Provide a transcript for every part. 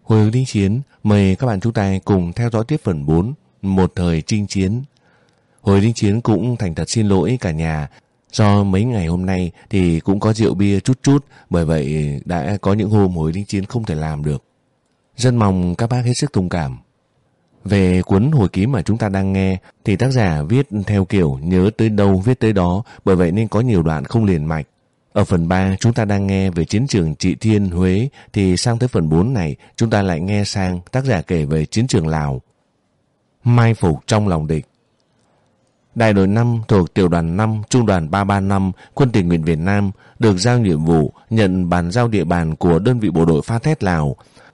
Hồi hướng chiến, mời các bạn chúng ta cùng theo dõi tiếp phần 4, một thời chinh chiến. Hồi hướng chiến cũng thành thật xin lỗi cả nhà, do mấy ngày hôm nay thì cũng có rượu bia chút, bởi vậy đã có những hôm hồi hướng chiến không thể làm được. Rất mong các bác hết sức thông cảm. Về cuốn hồi ký mà chúng ta đang nghe thì tác giả viết theo kiểu nhớ tới đâu viết tới đó, bởi vậy nên có nhiều đoạn không liền mạch. Ở phần 3 chúng ta đang nghe về chiến trường Trị Thiên, Huế, thì sang tới phần 4 này chúng ta lại nghe sang tác giả kể về chiến trường Lào. Mai phục trong lòng địch. Đại đội 5 thuộc tiểu đoàn 5, trung đoàn 335, quân tình nguyện Việt Nam được giao nhiệm vụ nhận bàn giao địa bàn của đơn vị bộ đội Phá Thét Lào.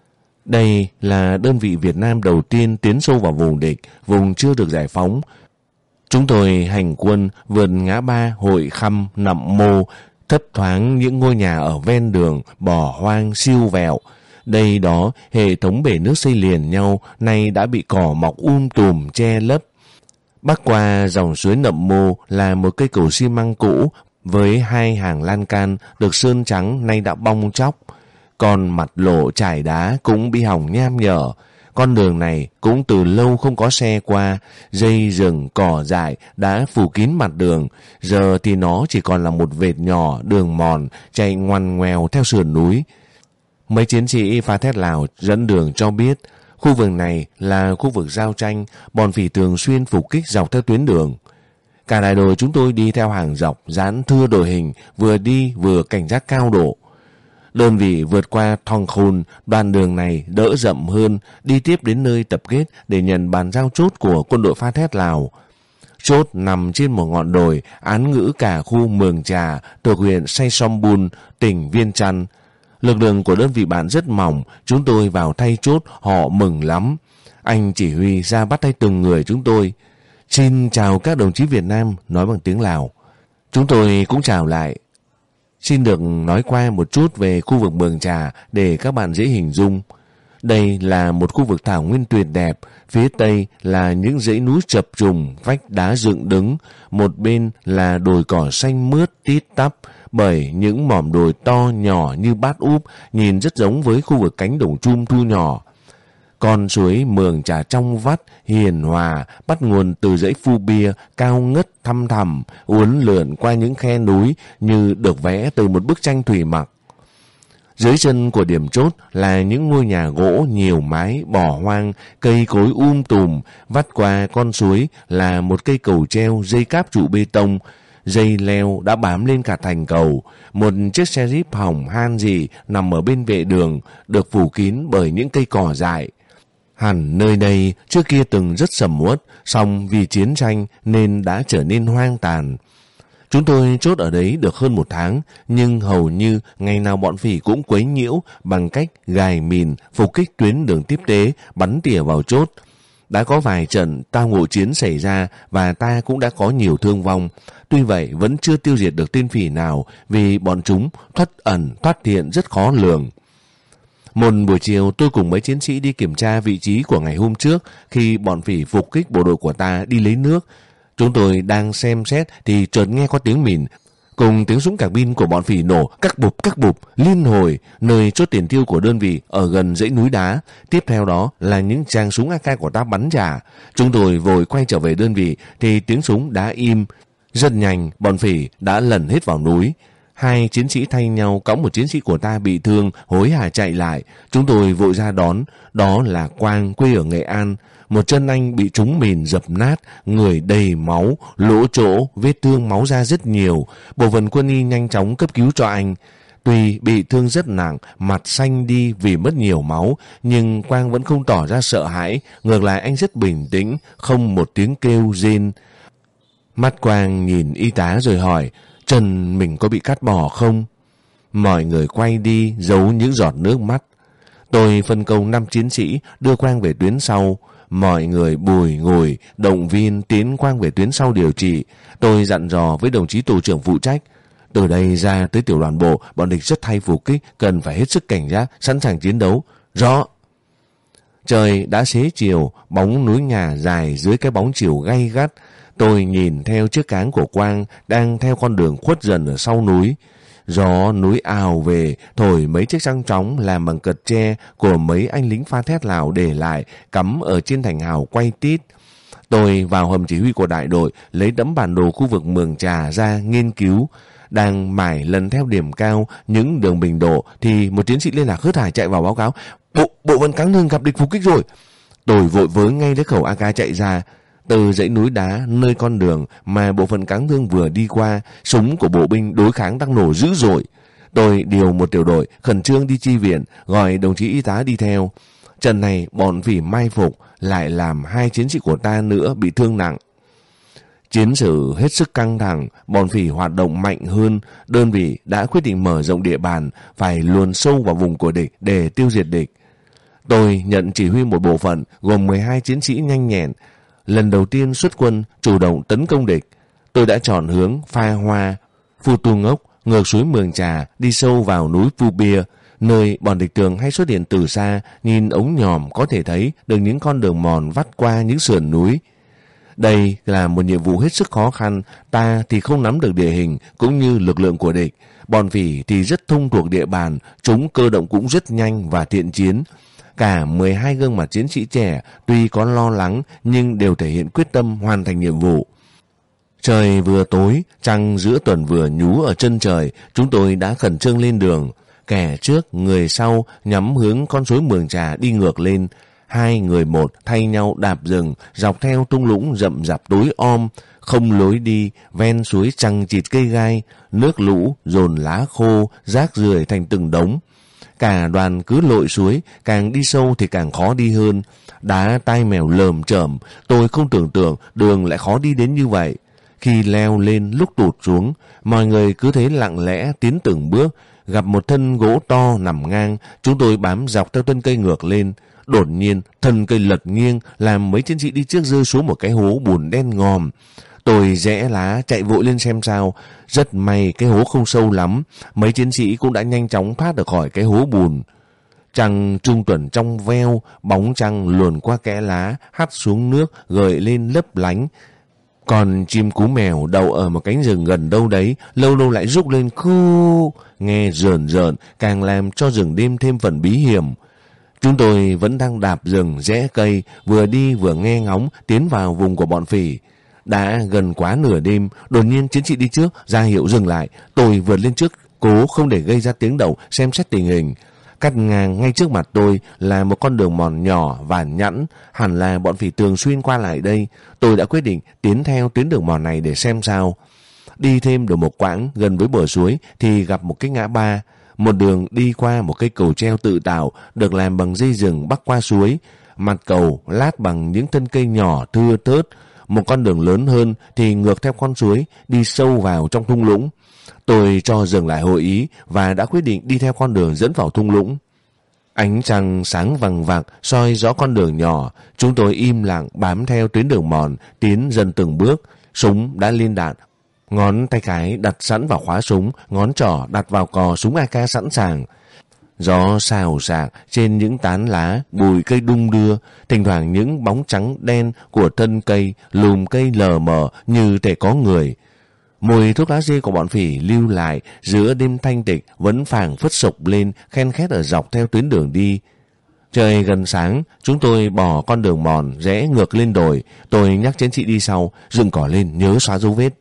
Đây là đơn vị Việt Nam đầu tiên tiến sâu vào vùng địch, vùng chưa được giải phóng. Chúng tôi hành quân vượt ngã ba Hội Khăm, Nậm Mô, thấp thoáng những ngôi nhà ở ven đường, bỏ hoang siêu vẹo. Đây đó, hệ thống bể nước xây liền nhau, nay đã bị cỏ mọc tùm che lấp. Bắc qua dòng suối Nậm Mô là một cây cầu xi măng cũ với hai hàng lan can được sơn trắng nay đã bong tróc. Còn mặt lộ trải đá cũng bị hỏng nham nhở. Con đường này cũng từ lâu không có xe qua, dây rừng cỏ dại đã phủ kín mặt đường, giờ thì nó chỉ còn là một vệt nhỏ đường mòn chạy ngoằn ngoèo theo sườn núi. Mấy chiến sĩ Phá Thét Lào dẫn đường cho biết, khu vực này là khu vực giao tranh, bọn phỉ thường xuyên phục kích dọc theo tuyến đường. Cả đại đội chúng tôi đi theo hàng dọc, dán thưa đội hình, vừa đi vừa cảnh giác cao độ. Đơn vị vượt qua Thong Khôn, đoạn đường này đỡ rậm hơn, đi tiếp đến nơi tập kết để nhận bàn giao chốt của quân đội Phá Thét Lào. Chốt nằm trên một ngọn đồi, án ngữ cả khu Mường Trà, thuộc huyện Say Som Bun, tỉnh Viên Chăn. Lực lượng của đơn vị bạn rất mỏng, chúng tôi vào thay chốt, họ mừng lắm. Anh chỉ huy ra bắt tay từng người chúng tôi. Xin chào các đồng chí Việt Nam, nói bằng tiếng Lào. Chúng tôi cũng chào lại. Xin được nói qua một chút về khu vực Mường Trà để các bạn dễ hình dung. Đây là một khu vực thảo nguyên tuyệt đẹp, phía tây là những dãy núi chập trùng, vách đá dựng đứng, một bên là đồi cỏ xanh mướt tít tắp bởi những mỏm đồi to nhỏ như bát úp, nhìn rất giống với khu vực cánh đồng chum thu nhỏ. Con suối Mường Trà trong vắt, hiền hòa, bắt nguồn từ dãy Phu Bia, cao ngất thăm thẳm, uốn lượn qua những khe núi như được vẽ từ một bức tranh thủy mặc. Dưới chân của điểm chốt là những ngôi nhà gỗ nhiều mái, bỏ hoang, cây cối tùm, vắt qua con suối là một cây cầu treo dây cáp trụ bê tông, dây leo đã bám lên cả thành cầu. Một chiếc xe jeep hỏng han gì nằm ở bên vệ đường, được phủ kín bởi những cây cỏ dại. Hẳn nơi đây trước kia từng rất sầm uất, song vì chiến tranh nên đã trở nên hoang tàn. Chúng tôi chốt ở đấy được hơn 1 tháng, nhưng hầu như ngày nào bọn phỉ cũng quấy nhiễu bằng cách gài mìn, phục kích tuyến đường tiếp tế, bắn tỉa vào chốt. Đã có vài trận tao ngộ chiến xảy ra và ta cũng đã có nhiều thương vong. Tuy vậy vẫn chưa tiêu diệt được tên phỉ nào vì bọn chúng thoát ẩn thoát hiện rất khó lường. Một buổi chiều tôi cùng mấy chiến sĩ đi kiểm tra vị trí của ngày hôm trước khi bọn phỉ phục kích bộ đội của ta đi lấy nước. Chúng tôi đang xem xét thì chợt nghe có tiếng mìn cùng tiếng súng cạc bin của bọn phỉ nổ các bụp liên hồi nơi chốt tiền tiêu của đơn vị ở gần dãy núi đá. Tiếp theo đó là những tràng súng AK của ta bắn trả. Chúng tôi vội quay trở về đơn vị thì tiếng súng đã im. Rất nhanh bọn phỉ đã lẩn hết vào núi. 2 chiến sĩ thay nhau cõng một chiến sĩ của ta bị thương hối hả chạy lại. Chúng tôi vội ra đón. Đó là Quang, quê ở Nghệ An. Một chân anh bị trúng mìn dập nát, người đầy máu, lỗ chỗ, vết thương máu ra rất nhiều. Bộ phận quân y nhanh chóng cấp cứu cho anh. Tuy bị thương rất nặng, mặt xanh đi vì mất nhiều máu, nhưng Quang vẫn không tỏ ra sợ hãi. Ngược lại anh rất bình tĩnh, không một tiếng kêu rên. Mắt Quang nhìn y tá rồi hỏi, chân mình có bị cắt bỏ không? Mọi người quay đi, giấu những giọt nước mắt. Tôi phân công 5 chiến sĩ đưa Quang về tuyến sau. Mọi người bùi ngùi, động viên tiến Quang về tuyến sau điều trị. Tôi dặn dò với đồng chí tổ trưởng phụ trách. Từ đây ra tới tiểu đoàn bộ, bọn địch rất hay phục kích, cần phải hết sức cảnh giác, sẵn sàng chiến đấu. Rõ. Trời đã xế chiều, bóng núi nhà dài dưới cái bóng chiều gay gắt. Tôi nhìn theo chiếc cáng của Quang đang theo con đường khuất dần ở sau núi. Gió núi ào về, thổi mấy chiếc trăng trống làm bằng cật tre của mấy anh lính pha thét Lào để lại, cắm ở trên thành hào quay tít. Tôi vào hầm chỉ huy của đại đội, lấy tấm bản đồ khu vực Mường Trà ra nghiên cứu. Đang mải lần theo điểm cao những đường bình độ thì một chiến sĩ liên lạc hớt hải chạy vào báo cáo: Bộ phận Cáng Lương gặp địch phục kích rồi. Tôi vội vớ ngay lấy khẩu AK chạy ra. Từ dãy núi đá nơi con đường mà bộ phận Cáng Lương vừa đi qua, súng của bộ binh đối kháng đang nổ dữ dội. Tôi điều một tiểu đội khẩn trương đi chi viện, gọi đồng chí y tá đi theo. Trận này bọn phỉ mai phục lại làm 2 chiến sĩ của ta nữa bị thương nặng. Chiến sự hết sức căng thẳng, bọn phỉ hoạt động mạnh hơn, đơn vị đã quyết định mở rộng địa bàn, phải luồn sâu vào vùng của địch để tiêu diệt địch. Tôi nhận chỉ huy một bộ phận gồm 12 chiến sĩ nhanh nhẹn, lần đầu tiên xuất quân chủ động tấn công địch. Tôi đã chọn hướng Pha Hoa, Phu Tu Ngốc, ngược suối Mường Trà, đi sâu vào núi Phu Bia, nơi bọn địch thường hay xuất hiện từ xa. Nhìn ống nhòm có thể thấy được những con đường mòn vắt qua những sườn núi. Đây là một nhiệm vụ hết sức khó khăn, ta thì không nắm được địa hình cũng như lực lượng của địch. Bọn phỉ thì rất thông thuộc địa bàn, chúng cơ động cũng rất nhanh và thiện chiến. Cả 12 gương mặt chiến sĩ trẻ tuy có lo lắng nhưng đều thể hiện quyết tâm hoàn thành nhiệm vụ. Trời vừa tối, trăng giữa tuần vừa nhú ở chân trời, chúng tôi đã khẩn trương lên đường. Kẻ trước, người sau nhắm hướng con suối Mường Trà đi ngược lên. 2 người một thay nhau đạp rừng, dọc theo thung lũng rậm rạp tối om, không lối đi, ven suối chằng chịt cây gai, nước lũ dồn lá khô, rác rưởi thành từng đống. Cả đoàn cứ lội suối, càng đi sâu thì càng khó đi hơn. Đá tai mèo lởm chởm, tôi không tưởng tượng đường lại khó đi đến như vậy. Khi leo lên lúc tụt xuống, mọi người cứ thế lặng lẽ tiến từng bước. Gặp một thân gỗ to nằm ngang, chúng tôi bám dọc theo thân cây ngược lên. Đột nhiên thân cây lật nghiêng làm mấy chiến sĩ đi trước rơi xuống một cái hố bùn đen ngòm. Tôi rẽ lá chạy vội lên xem sao. Rất may cái hố không sâu lắm, mấy chiến sĩ cũng đã nhanh chóng thoát được khỏi cái hố bùn. Trăng trung tuần trong veo, bóng trăng luồn qua kẽ lá hắt xuống nước gợi lên lấp lánh. Còn chim cú mèo đậu ở một cánh rừng gần đâu đấy, lâu lâu lại rúc lên khu, nghe rờn rợn, càng làm cho rừng đêm thêm phần bí hiểm. Chúng tôi vẫn đang đạp rừng rẽ cây, vừa đi vừa nghe ngóng tiến vào vùng của bọn phỉ. Đã gần quá nửa đêm, đột nhiên chiến sĩ đi trước ra hiệu dừng lại. Tôi vượt lên trước, cố không để gây ra tiếng động, xem xét tình hình. Cắt ngang ngay trước mặt tôi là một con đường mòn nhỏ và nhẵn, hẳn là bọn phỉ thường xuyên qua lại đây. Tôi đã quyết định tiến theo tuyến đường mòn này để xem sao. Đi thêm được một quãng gần với bờ suối thì gặp một cái ngã ba. Một đường đi qua một cây cầu treo tự tạo được làm bằng dây rừng bắc qua suối. Mặt cầu lát bằng những thân cây nhỏ thưa thớt. Một con đường lớn hơn thì ngược theo con suối đi sâu vào trong thung lũng. Tôi cho dừng lại hội ý và đã quyết định đi theo con đường dẫn vào thung lũng. Ánh trăng sáng vằng vặc soi rõ con đường nhỏ. Chúng tôi im lặng bám theo tuyến đường mòn, tiến dần từng bước. Súng đã lên đạn. Ngón tay cái đặt sẵn vào khóa súng, ngón trỏ đặt vào cò súng AK sẵn sàng. Gió xào xạc trên những tán lá, bụi cây đung đưa, thỉnh thoảng những bóng trắng đen của thân cây, lùm cây lờ mờ như thể có người. Mùi thuốc lá dê của bọn phỉ lưu lại giữa đêm thanh tịch vẫn phảng phất sộc lên, khen khét ở dọc theo tuyến đường đi. Trời gần sáng, chúng tôi bỏ con đường mòn rẽ ngược lên đồi. Tôi nhắc chiến sĩ đi sau, dựng cỏ lên nhớ xóa dấu vết.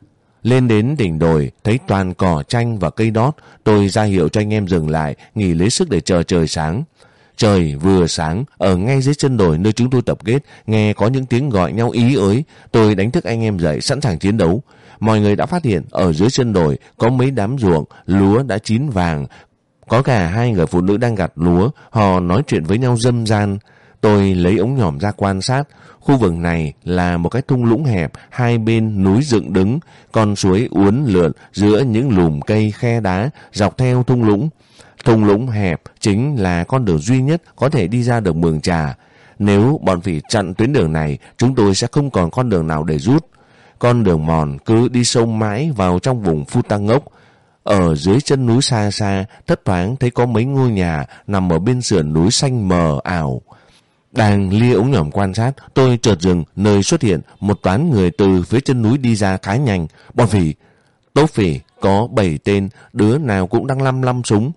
Lên đến đỉnh đồi, thấy toàn cỏ chanh và cây đót. Tôi ra hiệu cho anh em dừng lại, nghỉ lấy sức để chờ trời sáng. Trời vừa sáng, ở ngay dưới chân đồi nơi chúng tôi tập kết, nghe có những tiếng gọi nhau ý ới. Tôi đánh thức anh em dậy, sẵn sàng chiến đấu. Mọi người đã phát hiện ở dưới chân đồi có mấy đám ruộng, lúa đã chín vàng. Có cả 2 người phụ nữ đang gặt lúa, họ nói chuyện với nhau râm ran. Tôi lấy ống nhòm ra quan sát. Khu vực này là một cái thung lũng hẹp, 2 bên núi dựng đứng, con suối uốn lượn giữa những lùm cây khe đá dọc theo thung lũng. Thung lũng hẹp chính là con đường duy nhất có thể đi ra được Mường Trà. Nếu bọn phỉ chặn tuyến đường này, chúng tôi sẽ không còn con đường nào để rút. Con đường mòn cứ đi sâu mãi vào trong vùng Phu Ta Ngốc. Ở dưới chân núi xa xa, thấp thoáng thấy có mấy ngôi nhà nằm ở bên sườn núi xanh mờ ảo. Đang lia ống nhòm quan sát, tôi chợt dừng nơi xuất hiện một toán người từ phía chân núi đi ra khá nhanh. Bọn phỉ! Tốp phỉ có 7 tên, đứa nào cũng đang lăm súng.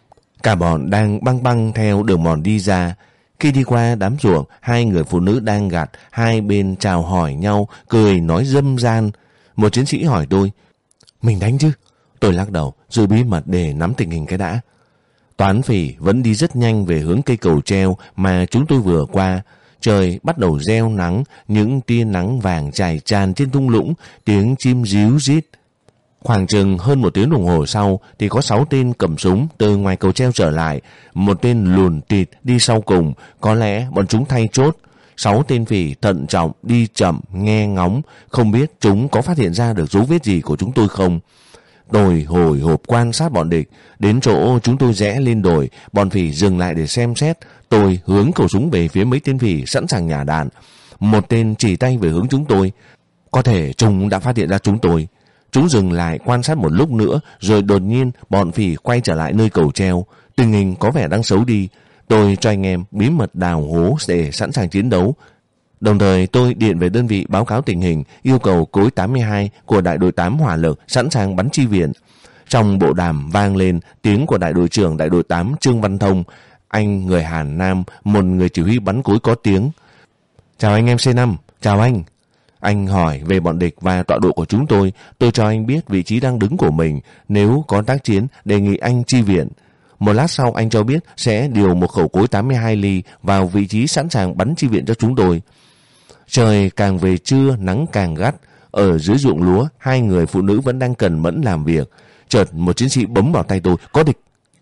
Cả bọn đang băng băng theo đường mòn đi ra. Khi đi qua đám ruộng, hai người phụ nữ đang gặt, hai bên chào hỏi nhau, cười nói râm ran. Một chiến sĩ hỏi tôi, mình đánh chứ? Tôi lắc đầu, giữ bí mật để nắm tình hình cái đã. Toán phỉ vẫn đi rất nhanh về hướng cây cầu treo mà chúng tôi vừa qua. Trời bắt đầu gieo nắng, những tia nắng vàng trải tràn trên thung lũng, tiếng chim ríu rít. Khoảng chừng hơn 1 tiếng đồng hồ sau thì có 6 tên cầm súng từ ngoài cầu treo trở lại. Một tên lùn tịt đi sau cùng, có lẽ bọn chúng thay chốt. 6 tên phỉ thận trọng đi chậm nghe ngóng, không biết chúng có phát hiện ra được dấu vết gì của chúng tôi không. Tôi hồi hộp quan sát bọn địch. Đến chỗ chúng tôi rẽ lên đồi, bọn phỉ dừng lại để xem xét. Tôi hướng khẩu súng về phía mấy tên phỉ sẵn sàng nhả đạn. Một tên chỉ tay về hướng chúng tôi. Có thể chúng đã phát hiện ra chúng tôi. Chúng dừng lại quan sát một lúc nữa, rồi đột nhiên bọn phỉ quay trở lại nơi cầu treo. Tình hình có vẻ đang xấu đi. Tôi cho anh em bí mật đào hố để sẵn sàng chiến đấu. Đồng thời tôi điện về đơn vị báo cáo tình hình, yêu cầu cối 82 của đại đội 8 hỏa lực sẵn sàng bắn chi viện. Trong bộ đàm vang lên tiếng của đại đội trưởng đại đội 8 Trương Văn Thông. Anh người Hàn Nam, một người chỉ huy bắn cối có tiếng. Chào anh em C5, chào anh. Anh hỏi về bọn địch và tọa độ của chúng tôi cho anh biết vị trí đang đứng của mình. Nếu có tác chiến, đề nghị anh chi viện. Một lát sau anh cho biết sẽ điều một khẩu cối 82 ly vào vị trí sẵn sàng bắn chi viện cho chúng tôi. Trời càng về trưa, nắng càng gắt. Ở dưới ruộng lúa, hai người phụ nữ vẫn đang cẩn mẫn làm việc. Chợt một chiến sĩ bấm vào tay tôi, có địch.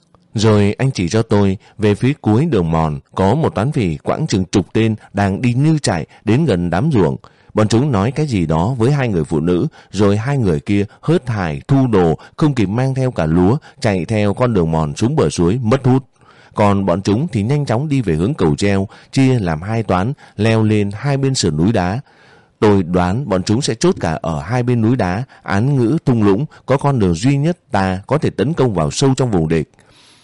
Rồi anh chỉ cho tôi về phía cuối đường mòn có một toán phỉ quãng chừng chục tên đang đi như chạy đến gần đám ruộng. Bọn chúng nói cái gì đó với hai người phụ nữ, rồi hai người kia hớt hải thu đồ, không kịp mang theo cả lúa, chạy theo con đường mòn xuống bờ suối mất hút. Còn bọn chúng thì nhanh chóng đi về hướng cầu treo, chia làm hai toán, leo lên hai bên sườn núi đá. Tôi đoán bọn chúng sẽ chốt cả ở hai bên núi đá, Án Ngữ, thung lũng, có con đường duy nhất ta có thể tấn công vào sâu trong vùng địch.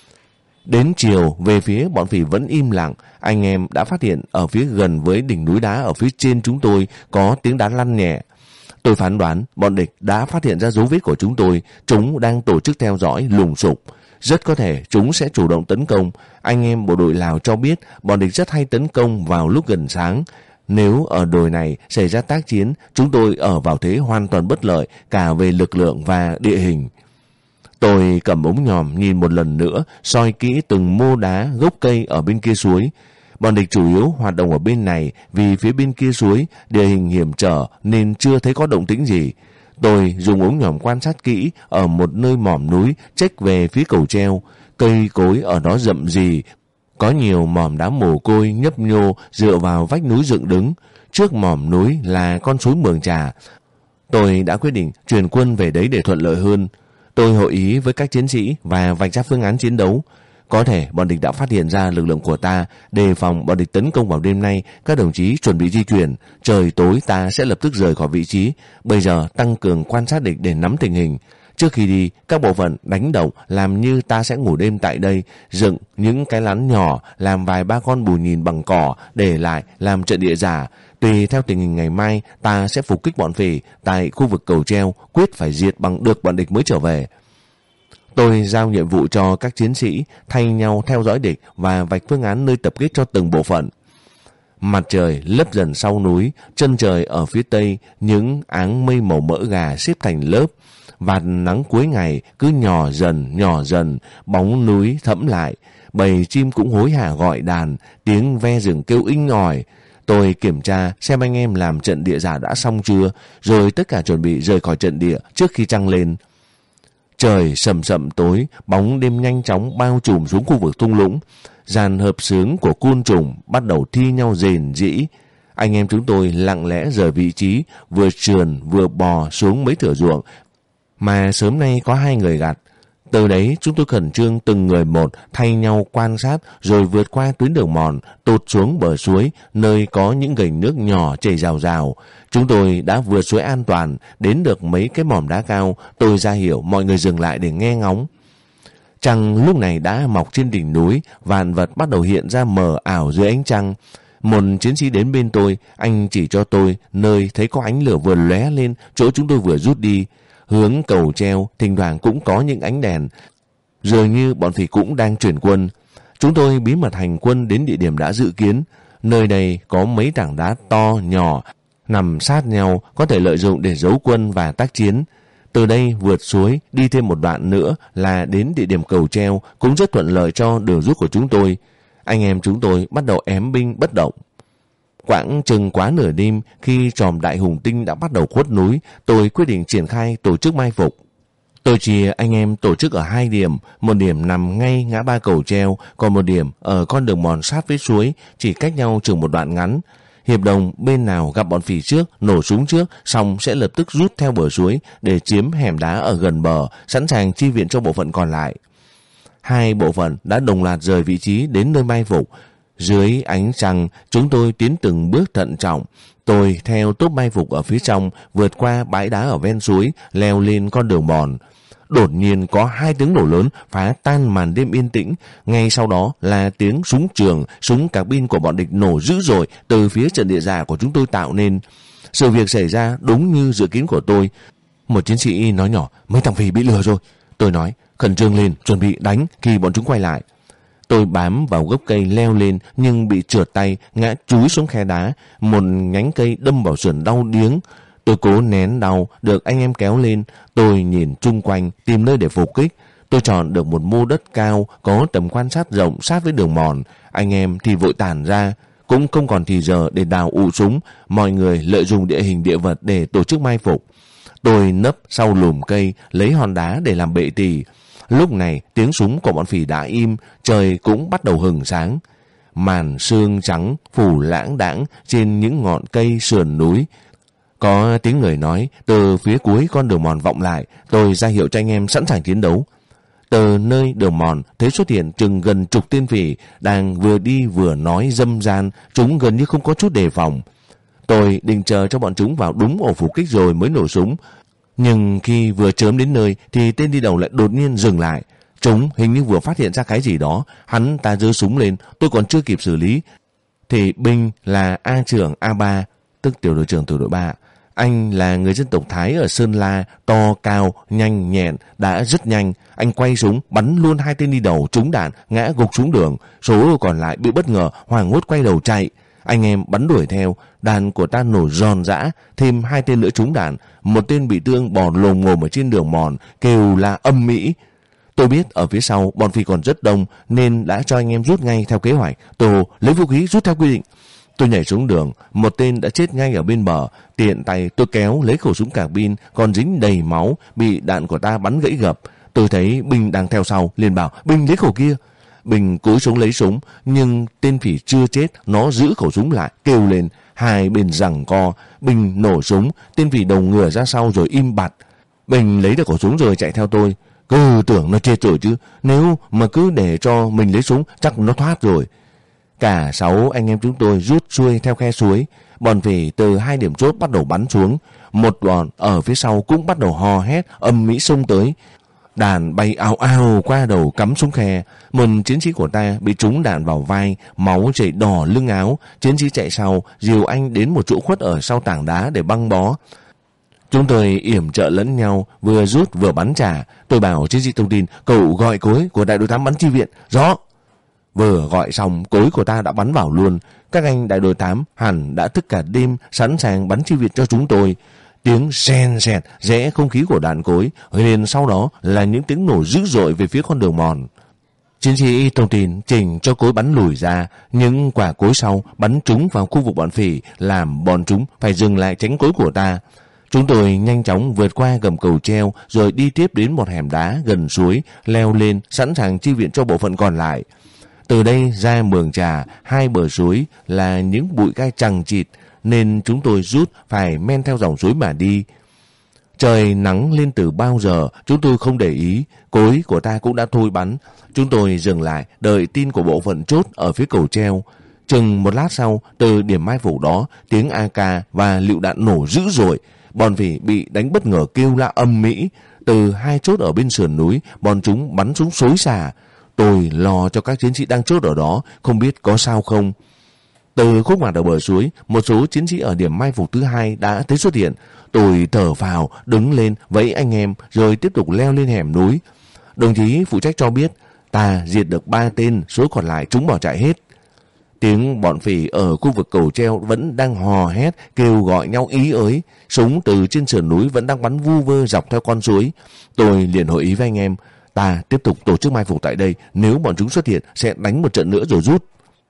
Đến chiều, về phía bọn phỉ vẫn im lặng, anh em đã phát hiện ở phía gần với đỉnh núi đá ở phía trên chúng tôi có tiếng đá lăn nhẹ. Tôi phán đoán bọn địch đã phát hiện ra dấu vết của chúng đang tổ chức theo dõi lùng sục. Rất có thể chúng sẽ chủ động tấn công. Anh em bộ đội Lào cho biết bọn địch rất hay tấn công vào lúc gần sáng. Nếu ở đồi này xảy ra tác chiến, chúng tôi ở vào thế hoàn toàn bất lợi cả về lực lượng và địa hình. Tôi cầm ống nhòm nhìn một lần nữa, soi kỹ từng mô đá, gốc cây ở bên kia suối. Bọn địch chủ yếu hoạt động ở bên này vì phía bên kia suối địa hình hiểm trở nên chưa thấy có động tĩnh gì. Tôi dùng ống nhòm quan sát kỹ ở một nơi mỏm núi chếch về phía cầu treo. Cây cối ở đó rậm rì, có nhiều mỏm đá mồ côi nhấp nhô dựa vào vách núi dựng đứng. Trước mỏm núi là con suối Mường Trà. Tôi đã quyết định chuyển quân về đấy để thuận lợi hơn. Tôi hội ý với các chiến sĩ và vạch ra phương án chiến đấu. Có thể bọn địch đã phát hiện ra lực lượng của ta, đề phòng bọn địch tấn công vào đêm nay. Các đồng chí chuẩn bị di chuyển, trời tối ta sẽ lập tức rời khỏi vị trí. Bây giờ tăng cường quan sát địch để nắm tình hình. Trước khi đi, các bộ phận đánh động làm như ta sẽ ngủ đêm tại đây, dựng những cái lán nhỏ, làm vài ba con bù nhìn bằng cỏ để lại làm trận địa giả. Tùy theo tình hình ngày mai, ta sẽ phục kích bọn phỉ tại khu vực cầu treo, quyết phải diệt bằng được bọn địch mới trở về. Tôi giao nhiệm vụ cho các chiến sĩ thay nhau theo dõi địch và vạch phương án nơi tập kết cho từng bộ phận. Mặt trời lấp dần sau núi, chân trời ở phía tây, những áng mây màu mỡ gà xếp thành lớp. Vạt nắng cuối ngày cứ nhỏ dần, bóng núi thẫm lại. Bầy chim cũng hối hả gọi đàn, tiếng ve rừng kêu inh ỏi. Tôi kiểm tra xem anh em làm trận địa giả đã xong chưa, rồi tất cả chuẩn bị rời khỏi trận địa trước khi trăng lên. Trời sầm sậm tối, bóng đêm nhanh chóng bao trùm xuống khu vực thung lũng. Dàn hợp xướng của côn trùng bắt đầu thi nhau rền rĩ. Anh em chúng tôi lặng lẽ rời vị trí, vừa trườn vừa bò xuống mấy thửa ruộng mà sớm nay có 2 người gặt. Từ đấy chúng tôi khẩn trương từng người một thay nhau quan sát, rồi vượt qua tuyến đường mòn, tụt xuống bờ suối nơi có những gành nước nhỏ chảy rào rào. Chúng tôi đã vượt suối an toàn, đến được mấy cái mỏm đá cao. Tôi ra hiệu mọi người dừng lại để nghe ngóng. Trăng lúc này đã mọc trên đỉnh núi, vạn vật bắt đầu hiện ra mờ ảo dưới ánh trăng. Một chiến sĩ đến bên tôi, anh chỉ cho tôi nơi thấy có ánh lửa vừa lóe lên chỗ chúng tôi vừa rút đi. Hướng cầu treo thỉnh thoảng cũng có những ánh đèn. Dường như bọn phỉ cũng đang chuyển quân. Chúng tôi bí mật hành quân đến địa điểm đã dự kiến. Nơi đây có mấy tảng đá to, nhỏ, nằm sát nhau, có thể lợi dụng để giấu quân và tác chiến. Từ đây vượt suối, đi thêm một đoạn nữa là đến địa điểm cầu treo, cũng rất thuận lợi cho đường rút của chúng tôi. Anh em chúng tôi bắt đầu ém binh bất động. Quãng chừng quá nửa đêm, khi chòm đại hùng tinh đã bắt đầu khuất núi, tôi quyết định triển khai tổ chức mai phục. Tôi chia anh em tổ chức ở 2 điểm, một điểm nằm ngay ngã ba cầu treo, còn một điểm ở con đường mòn sát với suối, chỉ cách nhau chừng một đoạn ngắn. Hiệp đồng bên nào gặp bọn phỉ trước, nổ súng trước, xong sẽ lập tức rút theo bờ suối để chiếm hẻm đá ở gần bờ, sẵn sàng chi viện cho bộ phận còn lại. 2 bộ phận đã đồng loạt rời vị trí đến nơi mai phục. Dưới ánh trăng, chúng tôi tiến từng bước thận trọng. Tôi theo tốp mai phục ở phía trong, vượt qua bãi đá ở ven suối, leo lên con đường mòn. Đột nhiên có 2 tiếng nổ lớn phá tan màn đêm yên tĩnh. Ngay sau đó là tiếng súng trường, súng carbine của bọn địch nổ dữ dội từ phía trận địa giả của chúng tôi tạo nên. Sự việc xảy ra đúng như dự kiến của tôi. Một chiến sĩ nói nhỏ, mấy thằng phỉ bị lừa rồi. Tôi nói, khẩn trương lên, chuẩn bị đánh khi bọn chúng quay lại. Tôi bám vào gốc cây leo lên nhưng bị trượt tay, ngã chúi xuống khe đá. Một nhánh cây đâm vào sườn đau điếng. Tôi cố nén đau, được anh em kéo lên. Tôi nhìn chung quanh, tìm nơi để phục kích. Tôi chọn được một mô đất cao, có tầm quan sát rộng sát với đường mòn. Anh em thì vội tản ra. Cũng không còn thì giờ để đào ụ súng. Mọi người lợi dụng địa hình địa vật để tổ chức mai phục. Tôi nấp sau lùm cây, lấy hòn đá để làm bệ tỉ. Lúc này tiếng súng của bọn phỉ đã im, trời cũng bắt đầu hừng sáng. Màn sương trắng phủ lãng đãng trên những ngọn cây sườn núi. Có tiếng người nói từ phía cuối con đường mòn vọng lại. Tôi ra hiệu cho anh em sẵn sàng chiến đấu. Từ nơi đường mòn thấy xuất hiện chừng gần chục tên phỉ đang vừa đi vừa nói râm ran. Chúng gần như không có chút đề phòng. Tôi định chờ cho bọn chúng vào đúng ổ phục kích rồi mới nổ súng. Nhưng khi vừa chớm đến nơi thì tên đi đầu lại đột nhiên dừng lại. Chúng hình như vừa phát hiện ra cái gì đó. Hắn ta giơ súng lên, tôi còn chưa kịp xử lý thì binh là A trưởng A3, tức tiểu đội trưởng tiểu đội 3. Anh là người dân tộc Thái ở Sơn La, to cao, nhanh nhẹn, đã rất nhanh. Anh quay súng bắn luôn 2 tên đi đầu trúng đạn, ngã gục xuống đường. Số còn lại bị bất ngờ hoảng hốt quay đầu chạy. Anh em bắn đuổi theo, đạn của ta nổ giòn giã, thêm 2 tên nữa trúng đạn. Một tên bị thương bò lồm ngồm ở trên đường mòn, kêu là âm mỹ. Tôi biết ở phía sau bọn phỉ còn rất đông nên đã cho anh em rút ngay theo kế hoạch. Tôi lấy vũ khí rút theo quy định. Tôi nhảy xuống đường, một tên đã chết ngay ở bên bờ. Tiện tay tôi kéo lấy khẩu súng carbine còn dính đầy máu, bị đạn của ta bắn gãy gập. Tôi thấy binh đang theo sau, liền bảo binh lấy khẩu kia. Bình cúi xuống lấy súng, nhưng tên phỉ chưa chết, nó giữ khẩu súng lại, kêu lên. 2 bên giằng co, Bình nổ súng, tên phỉ đầu ngửa ra sau rồi im bặt. Bình lấy được khẩu súng rồi chạy theo tôi. Cứ tưởng nó chết rồi chứ, nếu mà cứ để cho mình lấy súng chắc nó thoát rồi. Cả 6 anh em chúng tôi rút xuôi theo khe suối. Bọn phỉ từ 2 điểm chốt bắt đầu bắn xuống. Một bọn ở phía sau cũng bắt đầu hò hét âm mỹ xông tới. Đạn bay ào ào qua đầu cắm xuống khe. Một chiến sĩ của ta bị trúng đạn vào vai, máu chảy đỏ lưng áo. Chiến sĩ chạy sau, dìu anh đến một chỗ khuất ở sau tảng đá để băng bó. Chúng tôi yểm trợ lẫn nhau, vừa rút vừa bắn trả. Tôi bảo chiến sĩ thông tin, cậu gọi cối của đại đội 8 bắn chi viện. Rõ. Vừa gọi xong, cối của ta đã bắn vào luôn. Các anh đại đội 8 hẳn đã thức cả đêm sẵn sàng bắn chi viện cho chúng tôi. Tiếng sen sẹt rẽ không khí của đạn cối, liền sau đó là những tiếng nổ dữ dội về phía con đường mòn. Chiến sĩ thông tin chỉnh cho cối bắn lùi ra, những quả cối sau bắn trúng vào khu vực bọn phỉ, làm bọn chúng phải dừng lại tránh cối của ta. Chúng tôi nhanh chóng vượt qua gầm cầu treo rồi đi tiếp đến một hẻm đá gần suối, leo lên sẵn sàng chi viện cho bộ phận còn lại. Từ đây ra Mường Trà, 2 bờ suối là những bụi gai chằng chịt nên chúng tôi rút phải men theo dòng suối mà đi. Trời nắng lên từ bao giờ chúng tôi không để ý, cối của ta cũng đã thôi bắn. Chúng tôi dừng lại đợi tin của bộ phận chốt ở phía cầu treo. Chừng một lát sau, từ điểm mai phục đó, tiếng AK và lựu đạn nổ dữ dội. Bọn phỉ bị đánh bất ngờ kêu la âm mỹ. Từ 2 chốt ở bên sườn núi, bọn chúng bắn xuống xối xả. Tôi lo cho các chiến sĩ đang chốt ở đó, không biết có sao không. Từ khúc mặt ở bờ suối, một số chiến sĩ ở điểm mai phục thứ 2 đã thấy xuất hiện. Tôi thở phào, đứng lên vẫy anh em rồi tiếp tục leo lên hẻm núi. Đồng chí phụ trách cho biết ta diệt được 3 tên, số còn lại chúng bỏ chạy hết. Tiếng bọn phỉ ở khu vực cầu treo vẫn đang hò hét kêu gọi nhau ý ới. Súng từ trên sườn núi vẫn đang bắn vu vơ dọc theo con suối. Tôi liền hội ý với anh em, ta tiếp tục tổ chức mai phục tại đây, nếu bọn chúng xuất hiện sẽ đánh một trận nữa rồi rút.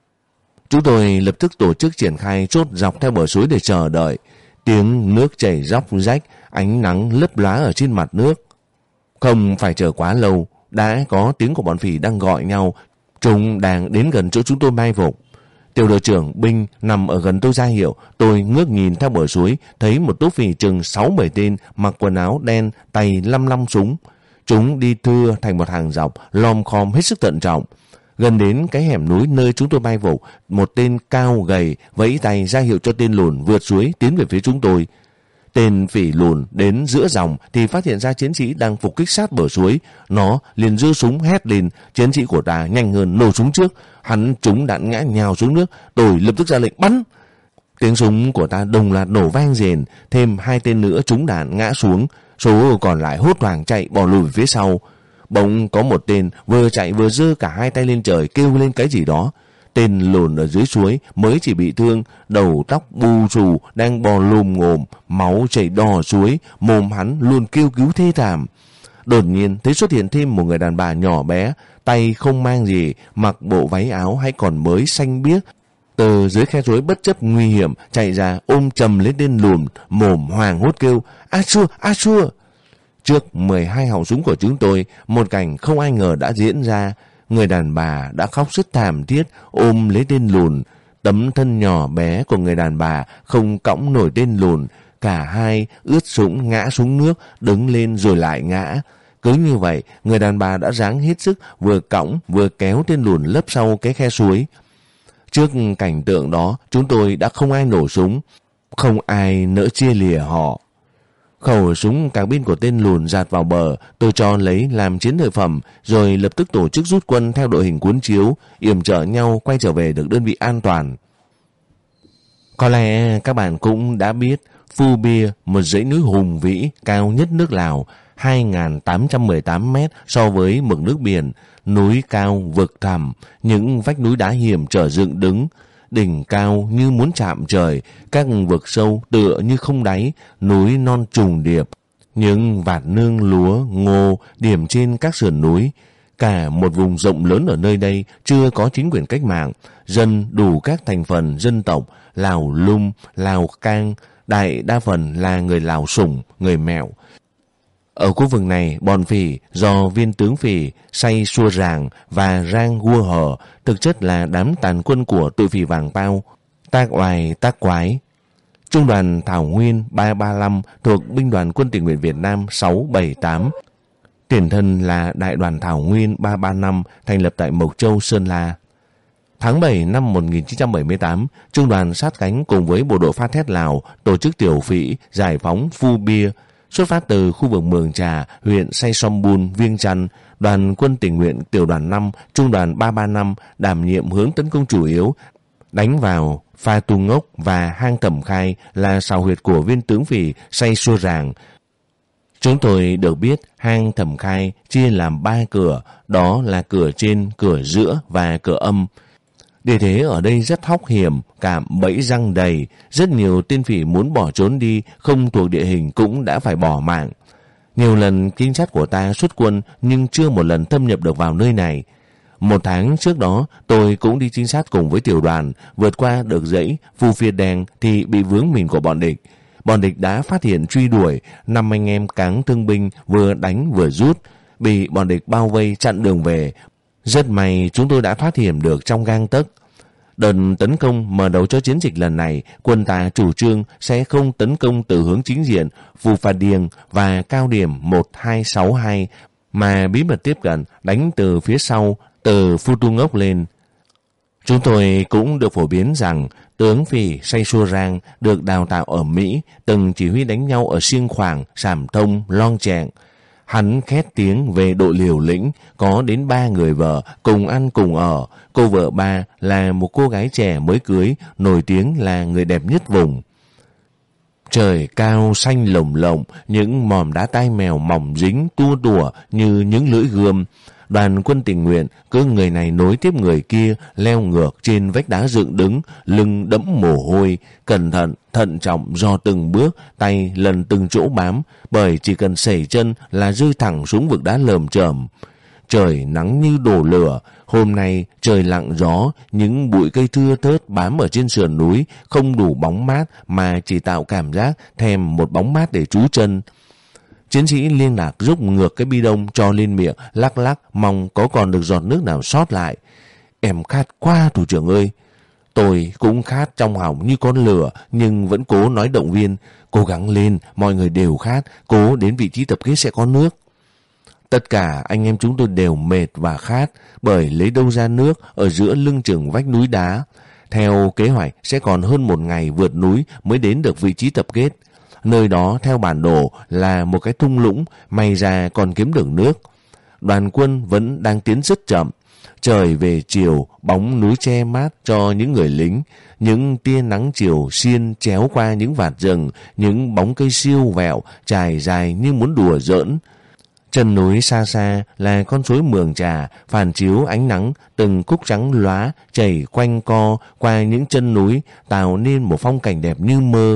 Chúng tôi lập tức tổ chức triển khai chốt dọc theo bờ suối để chờ đợi. Tiếng nước chảy róc rách, ánh nắng lấp lóa ở trên mặt nước. Không phải chờ quá lâu, đã có tiếng của bọn phỉ đang gọi nhau. Chúng đang đến gần chỗ chúng tôi mai phục. Tiểu đội trưởng binh nằm ở gần tôi ra hiệu. Tôi ngước nhìn theo bờ suối, thấy một tốp phỉ chừng 6-7 tên mặc quần áo đen, tay lăm súng. Chúng đi thưa thành một hàng dọc, lom khom hết sức thận trọng. Gần đến cái hẻm núi nơi chúng tôi mai phục, một tên cao gầy vẫy tay ra hiệu cho tên lùn vượt suối tiến về phía chúng tôi. Tên phỉ lùn đến giữa dòng thì phát hiện ra chiến sĩ đang phục kích sát bờ suối. Nó liền giơ súng hét lên. Chiến sĩ của ta nhanh hơn nổ súng trước. Hắn trúng đạn ngã nhào xuống nước. Tôi lập tức ra lệnh bắn. Tiếng súng của ta đồng loạt nổ vang rền. Thêm 2 tên nữa trúng đạn ngã xuống. Số còn lại hốt hoảng chạy bỏ lùi phía sau. Bỗng có một tên vừa chạy vừa giơ cả 2 tay lên trời kêu lên cái gì đó. Tên lùn ở dưới suối mới chỉ bị thương, đầu tóc bù xù đang bò lùm ngồm, máu chảy đỏ suối, mồm hắn luôn kêu cứu thê thảm. Đột nhiên thấy xuất hiện thêm một người đàn bà nhỏ bé, tay không mang gì, mặc bộ váy áo hay còn mới xanh biếc. Từ dưới khe suối bất chấp nguy hiểm chạy ra ôm chầm lấy tên lùn, mồm hoàng hốt kêu a xua. Trước 12 họng súng của chúng tôi, một cảnh không ai ngờ đã diễn ra. Người đàn bà đã khóc rất thảm thiết ôm lấy tên lùn. Tấm thân nhỏ bé của người đàn bà không cõng nổi tên lùn. Cả hai ướt sũng ngã xuống nước, đứng lên rồi lại ngã. Cứ như vậy, người đàn bà đã ráng hết sức vừa cõng vừa kéo tên lùn lấp sau cái khe suối. Trước cảnh tượng đó, chúng tôi đã không ai nổ súng, không ai nỡ chia lìa họ. Khẩu súng càng pin của tên lùn dạt vào bờ, tôi cho lấy làm chiến lợi phẩm, rồi lập tức tổ chức rút quân theo đội hình cuốn chiếu, yểm trợ nhau quay trở về được đơn vị an toàn. Có lẽ các bạn cũng đã biết, Phu Bia, một dãy núi hùng vĩ cao nhất nước Lào, 2.818 mét so với mực nước biển, núi cao vực thẳm, những vách núi đá hiểm trở dựng đứng. Đỉnh cao như muốn chạm trời, các vực sâu tựa như không đáy, núi non trùng điệp, những vạt nương lúa, ngô điểm trên các sườn núi. Cả một vùng rộng lớn ở nơi đây chưa có chính quyền cách mạng, dân đủ các thành phần dân tộc, Lào Lum, Lào Cang, đại đa phần là người Lào Sùng, người Mẹo. Ở khu vực này, bọn phỉ do viên tướng phỉ Say Xua Ràng và Rang Gua Hờ thực chất là đám tàn quân của tụi phỉ Vàng Pao, tác oai tác quái. Trung đoàn Thảo Nguyên 335 thuộc Binh đoàn Quân tình nguyện Việt Nam 678. Tiền thân là Đại đoàn Thảo Nguyên 335 thành lập tại Mộc Châu, Sơn La. Tháng 7 năm 1978, Trung đoàn sát cánh cùng với bộ đội Phát Thét Lào tổ chức tiểu phỉ giải phóng Phu Bia. Xuất phát từ khu vực Mường Trà, huyện Say Som Bun, Viêng Chăn, đoàn quân tình nguyện tiểu đoàn 5, trung đoàn 335 đảm nhiệm hướng tấn công chủ yếu, đánh vào Pha Tu Ngốc và hang Thẩm Khai là sào huyệt của viên tướng phỉ Say Xua Ràng. Chúng tôi được biết hang Thẩm Khai chia làm 3 cửa, đó là cửa trên, cửa giữa và cửa âm. Địa thế ở đây rất hóc hiểm, cả bẫy răng đầy, rất nhiều tên phỉ muốn bỏ trốn đi, không thuộc địa hình cũng đã phải bỏ mạng. Nhiều lần trinh sát của ta xuất quân nhưng chưa một lần thâm nhập được vào nơi này. 1 tháng trước đó, tôi cũng đi trinh sát cùng với tiểu đoàn, vượt qua được dãy Phu Phia Đen thì bị vướng mìn của bọn địch. Bọn địch đã phát hiện truy đuổi, 5 anh em cáng thương binh vừa đánh vừa rút, bị bọn địch bao vây chặn đường về. Rất may chúng tôi đã thoát hiểm được trong gang tấc. Đợt tấn công mở đầu cho chiến dịch lần này, quân ta chủ trương sẽ không tấn công từ hướng chính diện Phu Pha Điêng và cao điểm 1262 mà bí mật tiếp cận đánh từ phía sau, từ Phu Tu Ngốc lên. Chúng tôi cũng được phổ biến rằng tướng phỉ Say Xua Rang được đào tạo ở Mỹ, từng chỉ huy đánh nhau ở Siêng Khoảng, Sảm Thông, Long Chẹng. Hắn khét tiếng về độ liều lĩnh, có đến 3 người vợ, cùng ăn cùng ở. Cô vợ ba là một cô gái trẻ mới cưới, nổi tiếng là người đẹp nhất vùng. Trời cao xanh lồng lộng, những mòm đá tai mèo mỏng dính tua tủa như những lưỡi gươm. Đoàn quân tình nguyện cứ người này nối tiếp người kia leo ngược trên vách đá dựng đứng, lưng đẫm mồ hôi, cẩn thận, thận trọng do từng bước, tay lần từng chỗ bám, bởi chỉ cần sẩy chân là rơi thẳng xuống vực đá lởm chởm. Trời nắng như đổ lửa, hôm nay trời lặng gió, những bụi cây thưa thớt bám ở trên sườn núi không đủ bóng mát mà chỉ tạo cảm giác thèm một bóng mát để trú chân. Chiến sĩ liên lạc rúc ngược cái bi đông cho lên miệng, lắc lắc mong có còn được giọt nước nào sót lại. Em khát quá thủ trưởng ơi. Tôi cũng khát trong họng như con lửa, nhưng vẫn cố nói động viên. Cố gắng lên, mọi người đều khát, cố đến vị trí tập kết sẽ có nước. Tất cả anh em chúng tôi đều mệt và khát, bởi lấy đâu ra nước ở giữa lưng chừng vách núi đá. Theo kế hoạch sẽ còn hơn 1 ngày vượt núi mới đến được vị trí tập kết. Nơi đó theo bản đồ là một cái thung lũng, may ra còn kiếm được nước. Đoàn quân vẫn đang tiến rất chậm. Trời về chiều, bóng núi che mát cho những người lính. Những tia nắng chiều xiên chéo qua những vạt rừng, những bóng cây siêu vẹo trải dài như muốn đùa giỡn. Chân núi xa xa là con suối Mường Trà, phản chiếu ánh nắng, từng khúc trắng lóa chảy quanh co qua những chân núi, tạo nên một phong cảnh đẹp như mơ.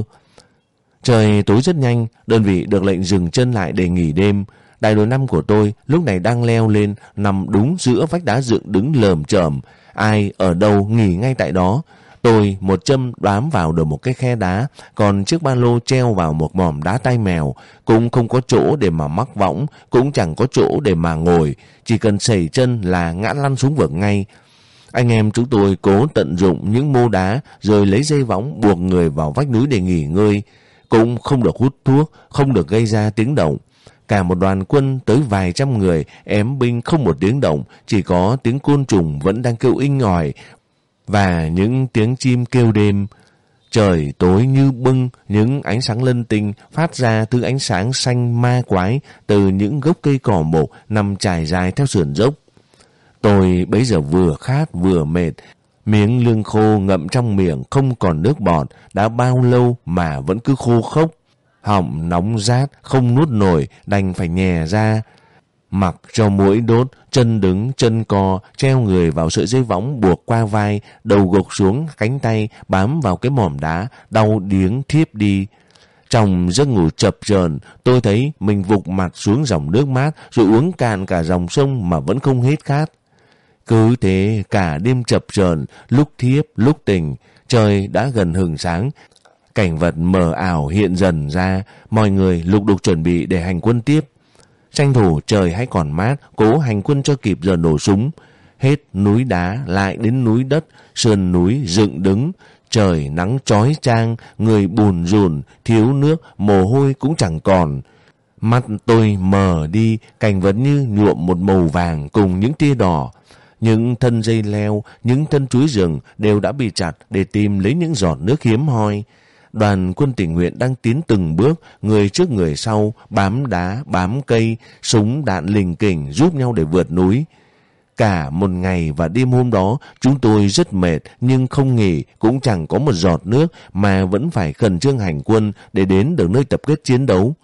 Trời tối rất nhanh, đơn vị được lệnh dừng chân lại để nghỉ đêm. Đại đội 5 của tôi lúc này đang leo lên, nằm đúng giữa vách đá dựng đứng lởm chởm. Ai ở đâu nghỉ ngay tại đó. Tôi một châm bám vào được một cái khe đá, còn chiếc ba lô treo vào một mỏm đá tai mèo. Cũng không có chỗ để mà mắc võng, cũng chẳng có chỗ để mà ngồi. Chỉ cần sẩy chân là ngã lăn xuống vực ngay. Anh em chúng tôi cố tận dụng những mô đá rồi lấy dây võng buộc người vào vách núi để nghỉ ngơi. Cũng không được hút thuốc, không được gây ra tiếng động. Cả một đoàn quân tới vài trăm người ém binh không một tiếng động, chỉ có tiếng côn trùng vẫn đang kêu inh ỏi và những tiếng chim kêu đêm. Trời tối như bưng, những ánh sáng lân tinh phát ra thứ ánh sáng xanh ma quái từ những gốc cây cỏ mộc nằm trải dài theo sườn dốc. Tôi bấy giờ vừa khát vừa mệt, miếng lương khô ngậm trong miệng không còn nước bọt, đã bao lâu mà vẫn cứ khô khốc. Họng nóng rát không nuốt nổi, đành phải nhè ra. Mặc cho muỗi đốt, chân đứng chân co, treo người vào sợi dây võng buộc qua vai, đầu gục xuống cánh tay bám vào cái mỏm đá, đau điếng thiếp đi. Trong giấc ngủ chập chờn, tôi thấy mình vụt mặt xuống dòng nước mát rồi uống cạn cả dòng sông mà vẫn không hết khát. Cứ thế cả đêm chập chờn, lúc thiếp lúc tỉnh, trời đã gần hừng sáng. Cảnh vật mờ ảo hiện dần ra, mọi người lục đục chuẩn bị để hành quân tiếp. Tranh thủ trời hãy còn mát, cố hành quân cho kịp giờ nổ súng. Hết núi đá lại đến núi đất, sườn núi dựng đứng. Trời nắng chói chang, người bùn rùn, thiếu nước, mồ hôi cũng chẳng còn. Mắt tôi mờ đi, cảnh vật như nhuộm một màu vàng cùng những tia đỏ. Những thân dây leo, những thân chuối rừng đều đã bị chặt để tìm lấy những giọt nước hiếm hoi. Đoàn quân tình nguyện đang tiến từng bước, người trước người sau, bám đá, bám cây, súng đạn lình kình giúp nhau để vượt núi. Cả một ngày và đêm hôm đó, chúng tôi rất mệt nhưng không nghỉ, cũng chẳng có một giọt nước mà vẫn phải khẩn trương hành quân để đến được nơi tập kết chiến đấu.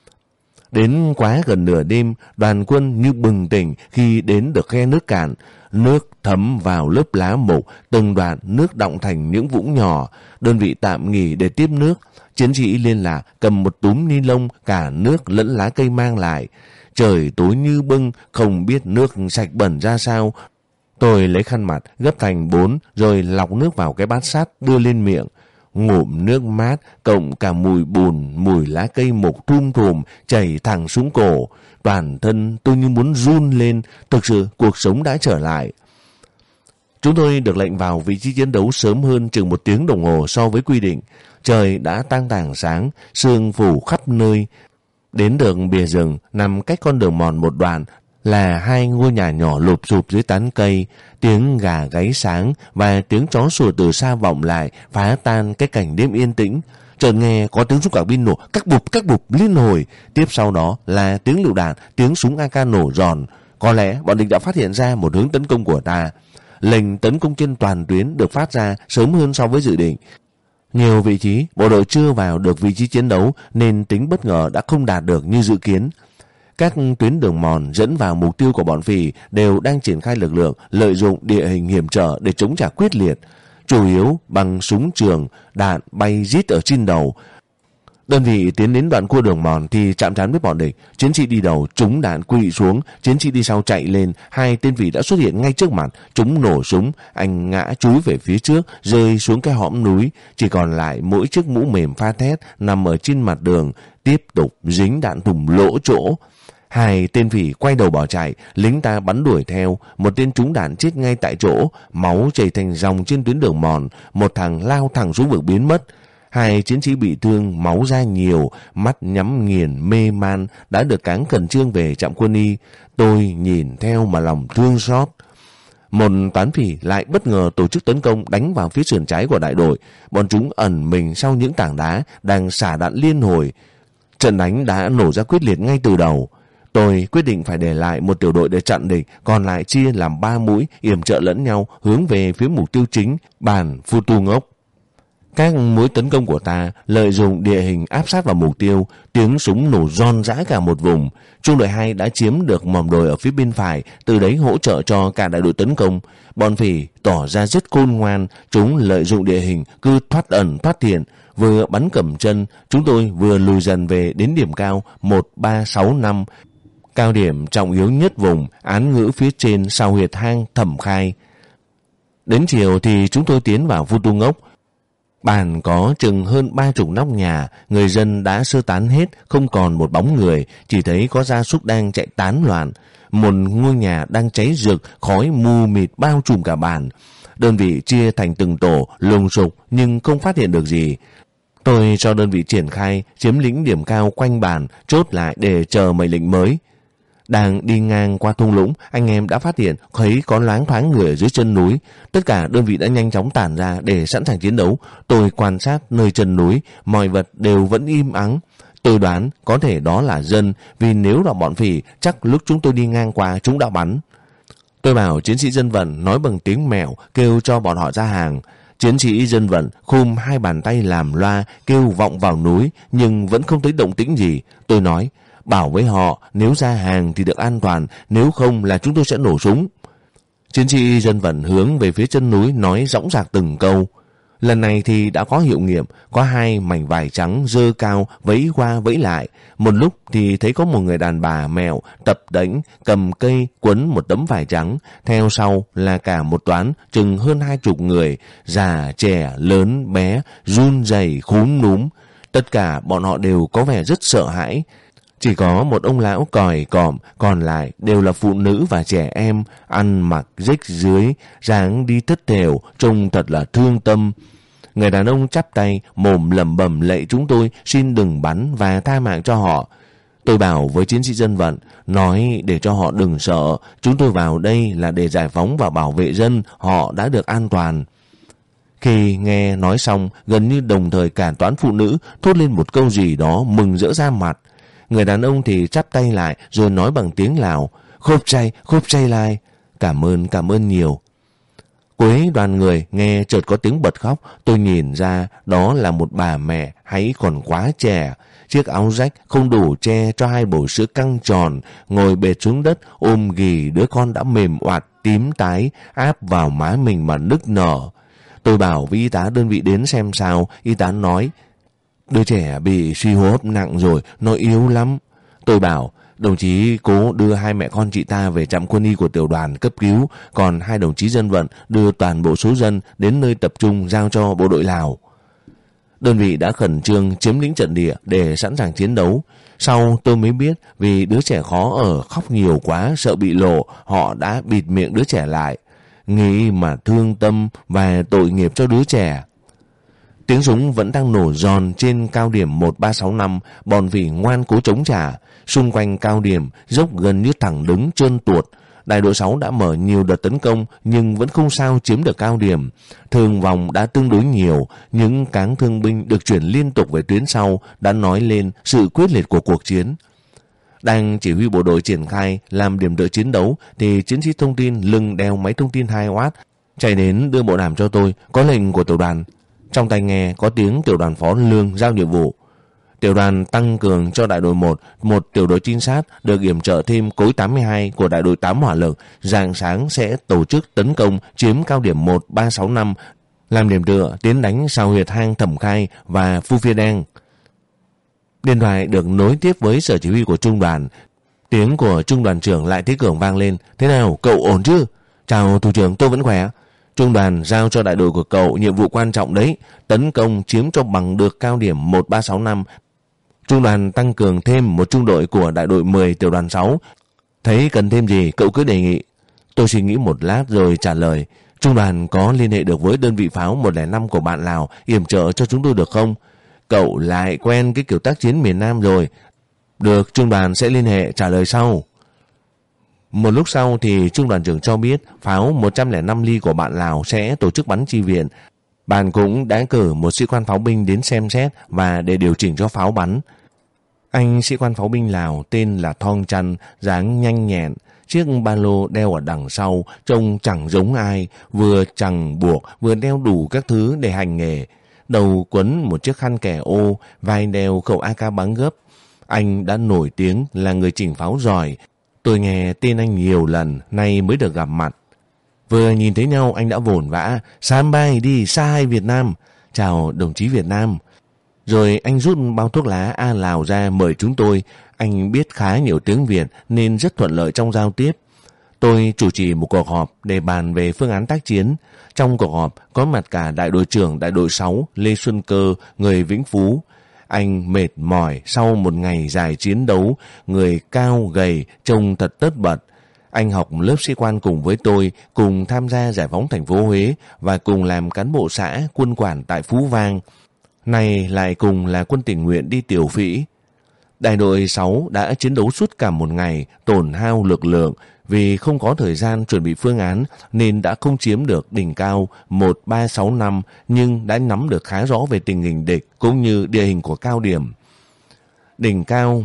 Đến quá gần nửa đêm, đoàn quân như bừng tỉnh khi đến được khe nước cạn. Nước thấm vào lớp lá mục, từng đoạn nước đọng thành những vũng nhỏ. Đơn vị tạm nghỉ để tiếp nước. Chiến sĩ liên lạc cầm một túm ni lông, cả nước lẫn lá cây mang lại. Trời tối như bưng, không biết nước sạch bẩn ra sao. Tôi lấy khăn mặt gấp thành 4 rồi lọc nước vào cái bát sắt đưa lên miệng. Ngụm nước mát cộng cả mùi bùn, mùi lá cây mục thum thùm chảy thẳng xuống cổ. Toàn thân tôi như muốn run lên, thực sự cuộc sống đã trở lại. Chúng tôi được lệnh vào vị trí chiến đấu sớm hơn chừng 1 tiếng đồng hồ so với quy định. Trời đã tang tàng sáng, sương phủ khắp nơi. Đến được bìa rừng nằm cách con đường mòn một đoạn là 2 ngôi nhà nhỏ lụp xụp dưới tán cây. Tiếng gà gáy sáng và tiếng chó sủa từ xa vọng lại phá tan cái cảnh đêm yên tĩnh. chợt nghe có tiếng súng cạc pin nổ các bụp liên hồi. Tiếp sau đó là tiếng lựu đạn, tiếng súng AK nổ giòn. Có lẽ bọn địch đã phát hiện ra một hướng tấn công của ta. Lệnh tấn công trên toàn tuyến được phát ra sớm hơn so với dự định. Nhiều vị trí bộ đội chưa vào được vị trí chiến đấu nên tính bất ngờ đã không đạt được như dự kiến. Các tuyến đường mòn dẫn vào mục tiêu của bọn Phì đều đang triển khai lực lượng lợi dụng địa hình hiểm trở để chống trả quyết liệt, chủ yếu bằng súng trường, đạn bay rít ở trên đầu. Đơn vị tiến đến đoạn cua đường mòn thì chạm trán với bọn địch, chiến sĩ đi đầu trúng đạn quỵ xuống, chiến sĩ đi sau chạy lên, hai tên Phì đã xuất hiện ngay trước mặt, chúng nổ súng, anh ngã chúi về phía trước, rơi xuống cái hõm núi, chỉ còn lại mỗi chiếc mũ mềm pha thét nằm ở trên mặt đường, tiếp tục dính đạn thủng lỗ chỗ. Hai tên Phì quay đầu bỏ chạy, lính ta bắn đuổi theo, một tên trúng đạn chết ngay tại chỗ, máu chảy thành dòng trên tuyến đường mòn, một thằng lao thẳng xuống vực biến mất. Hai chiến sĩ bị thương, máu ra nhiều, mắt nhắm nghiền, mê man, đã được cáng khẩn trương về trạm quân y. Tôi nhìn theo mà lòng thương xót. Một toán Phì lại bất ngờ tổ chức tấn công đánh vào phía sườn trái của đại đội. Bọn chúng ẩn mình sau những tảng đá, đang xả đạn liên hồi. Trận đánh đã nổ ra quyết liệt ngay từ đầu. Tôi quyết định phải để lại một tiểu đội để chặn địch, còn lại chia làm 3 mũi, yểm trợ lẫn nhau hướng về phía mục tiêu chính, bản Phu Tu Ngốc. Các mũi tấn công của ta lợi dụng địa hình áp sát vào mục tiêu, tiếng súng nổ ron rã cả một vùng. Trung đội 2 đã chiếm được mỏm đồi ở phía bên phải, từ đấy hỗ trợ cho cả đại đội tấn công. Bọn Phì tỏ ra rất khôn ngoan, chúng lợi dụng địa hình cứ thoát ẩn thoát hiện, vừa bắn cầm chân, chúng tôi vừa lùi dần về đến điểm cao 1365, cao điểm trọng yếu nhất vùng, án ngữ phía trên sau huyệt hang Thẩm Khai. Đến chiều thì chúng tôi tiến vào Phu Tu Ngốc. Bản có chừng hơn 30 nóc nhà, người dân đã sơ tán hết, không còn một bóng người, chỉ thấy có gia súc đang chạy tán loạn. Một ngôi nhà đang cháy rực, khói mù mịt bao trùm cả bản. Đơn vị chia thành từng tổ, lùng sục nhưng không phát hiện được gì. Tôi cho đơn vị triển khai, chiếm lĩnh điểm cao quanh bản, chốt lại để chờ mệnh lệnh mới. Đang đi ngang qua thung lũng, anh em đã phát hiện thấy có loáng thoáng người ở dưới chân núi. Tất cả đơn vị đã nhanh chóng tản ra để sẵn sàng chiến đấu. Tôi quan sát nơi chân núi, mọi vật đều vẫn im ắng. Tôi đoán có thể đó là dân, vì nếu là bọn Phì chắc lúc chúng tôi đi ngang qua chúng đã bắn. Tôi bảo chiến sĩ dân vận nói bằng tiếng mèo kêu cho bọn họ ra hàng. Chiến sĩ dân vận khum hai bàn tay làm loa kêu vọng vào núi nhưng vẫn không thấy động tĩnh gì. Tôi nói bảo với họ nếu ra hàng thì được an toàn, nếu không là chúng tôi sẽ nổ súng. Chiến sĩ dân vận hướng về phía chân núi nói dõng dạc từng câu. Lần này thì đã có hiệu nghiệm, có hai mảnh vải trắng dơ cao vẫy qua vẫy lại. Một lúc thì thấy có một người đàn bà mèo tập đánh cầm cây quấn một tấm vải trắng, theo sau là cả một toán chừng hơn 20 người, già trẻ lớn bé, run rẩy khúm núm. Tất cả bọn họ đều có vẻ rất sợ hãi. Chỉ có một ông lão còi còm, còn lại đều là phụ nữ và trẻ em, ăn mặc rách rưới, dáng đi thất thểu, trông thật là thương tâm. Người đàn ông chắp tay, mồm lẩm bẩm lạy chúng tôi xin đừng bắn và tha mạng cho họ. Tôi bảo với chiến sĩ dân vận, nói để cho họ đừng sợ, chúng tôi vào đây là để giải phóng và bảo vệ dân, họ đã được an toàn. Khi nghe nói xong, gần như đồng thời cả toán phụ nữ thốt lên một câu gì đó mừng rỡ ra mặt. Người đàn ông thì chắp tay lại rồi nói bằng tiếng Lào, khốp chay lai, cảm ơn nhiều. Cuối đoàn người nghe chợt có tiếng bật khóc, tôi nhìn ra đó là một bà mẹ hãy còn quá trẻ. Chiếc áo rách không đủ che cho hai bầu sữa căng tròn, ngồi bệt xuống đất ôm ghì đứa con đã mềm oạt tím tái áp vào má mình mà nức nở. Tôi bảo với y tá đơn vị đến xem sao, y tá nói đứa trẻ bị suy hô hấp nặng rồi, nó yếu lắm. Tôi bảo đồng chí cố đưa hai mẹ con chị ta về trạm quân y của tiểu đoàn cấp cứu, còn hai đồng chí dân vận đưa toàn bộ số dân đến nơi tập trung giao cho bộ đội Lào. Đơn vị đã khẩn trương chiếm lĩnh trận địa để sẵn sàng chiến đấu. Sau tôi mới biết vì đứa trẻ khó ở, khóc nhiều quá sợ bị lộ, họ đã bịt miệng đứa trẻ lại. Nghĩ mà thương tâm và tội nghiệp cho đứa trẻ. Tiếng súng vẫn đang nổ giòn trên cao điểm 1365, bọn Phì ngoan cố chống trả. Xung quanh cao điểm, dốc gần như thẳng đứng trơn tuột. đại đội 6 đã mở nhiều đợt tấn công nhưng vẫn không sao chiếm được cao điểm. Thương vong đã tương đối nhiều, những cáng thương binh được chuyển liên tục về tuyến sau đã nói lên sự quyết liệt của cuộc chiến. Đang chỉ huy bộ đội triển khai làm điểm tựa chiến đấu thì chiến sĩ thông tin lưng đeo máy thông tin 2W chạy đến đưa bộ đàm cho tôi, có lệnh của tiểu đoàn. Trong tai nghe có tiếng tiểu đoàn phó Lương giao nhiệm vụ. Tiểu đoàn tăng cường cho đại đội 1 một tiểu đội trinh sát được yểm trợ thêm cối 82 của đại đội 8 hỏa lực, rạng sáng sẽ tổ chức tấn công chiếm cao điểm 1365, làm điểm tựa tiến đánh sau huyệt hang Thẩm Khai và Phu Phiê Đen. Điện thoại được nối tiếp với sở chỉ huy của trung đoàn. Tiếng của trung đoàn trưởng Lại Thế Cường vang lên. Thế nào, cậu ổn chứ? Chào thủ trưởng, tôi vẫn khỏe. Trung đoàn giao cho đại đội của cậu nhiệm vụ quan trọng đấy, tấn công chiếm cho bằng được cao điểm 1365. Trung đoàn tăng cường thêm một trung đội của đại đội 10 tiểu đoàn 6. Thấy cần thêm gì cậu cứ đề nghị. Tôi suy nghĩ một lát rồi trả lời. Trung đoàn có liên hệ được với đơn vị pháo 105 của bạn Lào yểm trợ cho chúng tôi được không? Cậu lại quen cái kiểu tác chiến miền Nam rồi. Được, trung đoàn sẽ liên hệ trả lời sau. Một lúc sau thì trung đoàn trưởng cho biết pháo 105 ly của bạn Lào sẽ tổ chức bắn chi viện. Bạn cũng đã cử một sĩ quan pháo binh đến xem xét và để điều chỉnh cho pháo bắn. Anh sĩ quan pháo binh Lào tên là Thong Trăn, dáng nhanh nhẹn, chiếc ba lô đeo ở đằng sau trông chẳng giống ai, vừa chẳng buộc vừa đeo đủ các thứ để hành nghề. Đầu quấn một chiếc khăn kẻ ô, vai đeo khẩu AK bắn gấp. Anh đã nổi tiếng là người chỉnh pháo giỏi. Tôi nghe tên anh nhiều lần, nay mới được gặp mặt. Vừa nhìn thấy nhau anh đã vồn vã, Sam bay đi, Sai Việt Nam. Chào đồng chí Việt Nam. Rồi anh rút bao thuốc lá A Lào ra mời chúng tôi. Anh biết khá nhiều tiếng Việt nên rất thuận lợi trong giao tiếp. Tôi chủ trì một cuộc họp để bàn về phương án tác chiến. Trong cuộc họp có mặt cả đại đội trưởng đại đội 6 Lê Xuân Cơ, người Vĩnh Phú. Anh mệt mỏi sau một ngày dài chiến đấu, người cao gầy trông thật tất bật. Anh học lớp sĩ quan cùng với tôi, cùng tham gia giải phóng thành phố Huế và cùng làm cán bộ xã quân quản tại Phú Vang. Này lại cùng là quân tình nguyện đi Tiểu Phĩ. Đại đội 6 đã chiến đấu suốt cả một ngày, tổn hao lực lượng. Vì không có thời gian chuẩn bị phương án nên đã không chiếm được đỉnh cao 1365 nhưng đã nắm được khá rõ về tình hình địch cũng như địa hình của cao điểm. Đỉnh cao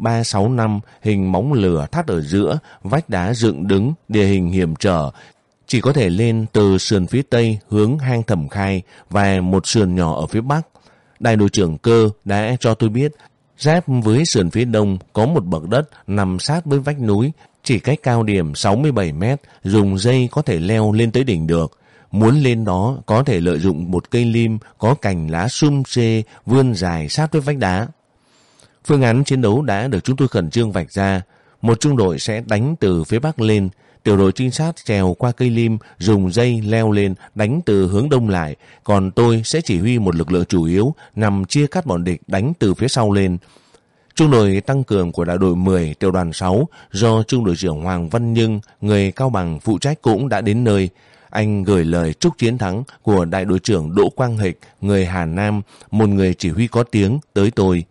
1365 hình móng lửa thắt ở giữa, vách đá dựng đứng, địa hình hiểm trở. Chỉ có thể lên từ sườn phía tây hướng hang Thẩm Khai và một sườn nhỏ ở phía bắc. Đại đội trưởng Cơ đã cho tôi biết giáp với sườn phía đông có một bậc đất nằm sát với vách núi, chỉ cách cao điểm 67 mét, dùng dây có thể leo lên tới đỉnh được. Muốn lên đó có thể lợi dụng một cây lim có cành lá sum xê vươn dài sát với vách đá. Phương án chiến đấu đã được chúng tôi khẩn trương vạch ra. Một trung đội sẽ đánh từ phía bắc lên, tiểu đội trinh sát trèo qua cây lim, dùng dây leo lên đánh từ hướng đông lại, còn tôi sẽ chỉ huy một lực lượng chủ yếu nằm chia cắt bọn địch đánh từ phía sau lên. Trung đội tăng cường của đại đội 10 tiểu đoàn 6 do trung đội trưởng Hoàng Văn Nhưng, người Cao Bằng phụ trách cũng đã đến nơi. Anh gửi lời chúc chiến thắng của đại đội trưởng Đỗ Quang Hịch, người Hà Nam, một người chỉ huy có tiếng, tới tôi.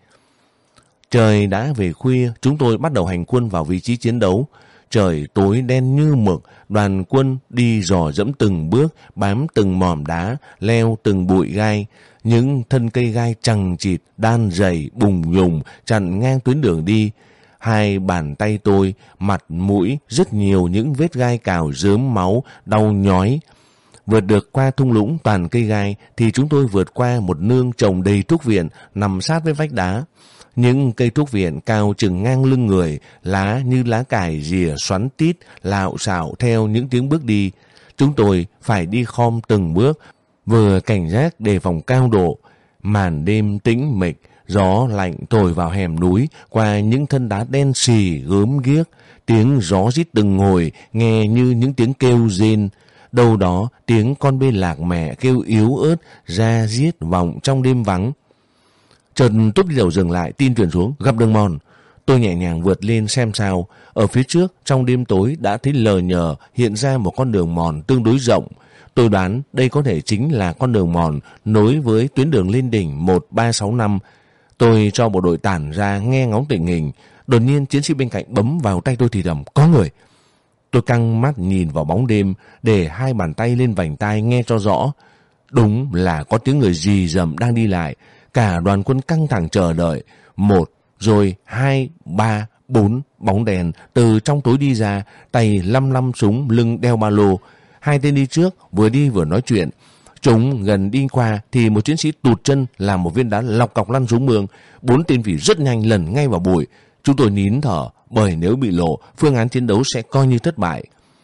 Trời đã về khuya, chúng tôi bắt đầu hành quân vào vị trí chiến đấu. Trời tối đen như mực, đoàn quân đi dò dẫm từng bước, bám từng mỏm đá, leo từng bụi gai. Những thân cây gai chằng chịt, đan dày, bùng nhùng, chặn ngang tuyến đường đi. Hai bàn tay tôi, mặt, mũi, rất nhiều những vết gai cào rớm máu, đau nhói. Vượt được qua thung lũng toàn cây gai thì chúng tôi vượt qua một nương trồng đầy thuốc viện nằm sát với vách đá. Những cây thuốc viện cao chừng ngang lưng người, lá như lá cải rìa xoắn tít, lạo xạo theo những tiếng bước đi. Chúng tôi phải đi khom từng bước, vừa cảnh giác đề phòng cao độ. Màn đêm tĩnh mịch, gió lạnh thổi vào hẻm núi qua những thân đá đen xì gớm ghiếc. Tiếng gió rít từng hồi nghe như những tiếng kêu rên. Đâu đó tiếng con bê lạc mẹ kêu yếu ớt ra giết vọng trong đêm vắng. Chợt túp đi đầu dừng lại, tin truyền xuống gặp đường mòn. Tôi nhẹ nhàng vượt lên xem sao. Ở phía trước trong đêm tối đã thấy lờ nhờ hiện ra một con đường mòn tương đối rộng. Tôi đoán đây có thể chính là con đường mòn nối với tuyến đường lên đỉnh 1365. Tôi cho bộ đội tản ra nghe ngóng tình hình. Đột nhiên chiến sĩ bên cạnh bấm vào tay tôi thì thầm, có người. Tôi căng mắt nhìn vào bóng đêm, để hai bàn tay lên vành tai nghe cho rõ. Đúng là có tiếng người rì rầm đang đi lại. Cả đoàn quân căng thẳng chờ đợi. 1, rồi 2, 3, 4 bóng đèn từ trong tối đi ra, tay lăm lăm súng, lưng đeo ba lô. Hai tên đi trước vừa đi vừa nói chuyện. Chúng gần đi qua thì một chiến sĩ tụt chân làm một viên đá lọc cọc lăn xuống mương. 4 tên phỉ rất nhanh lẩn ngay vào bụi. Chúng tôi nín thở, bởi nếu bị lộ, phương án chiến đấu sẽ coi như thất bại.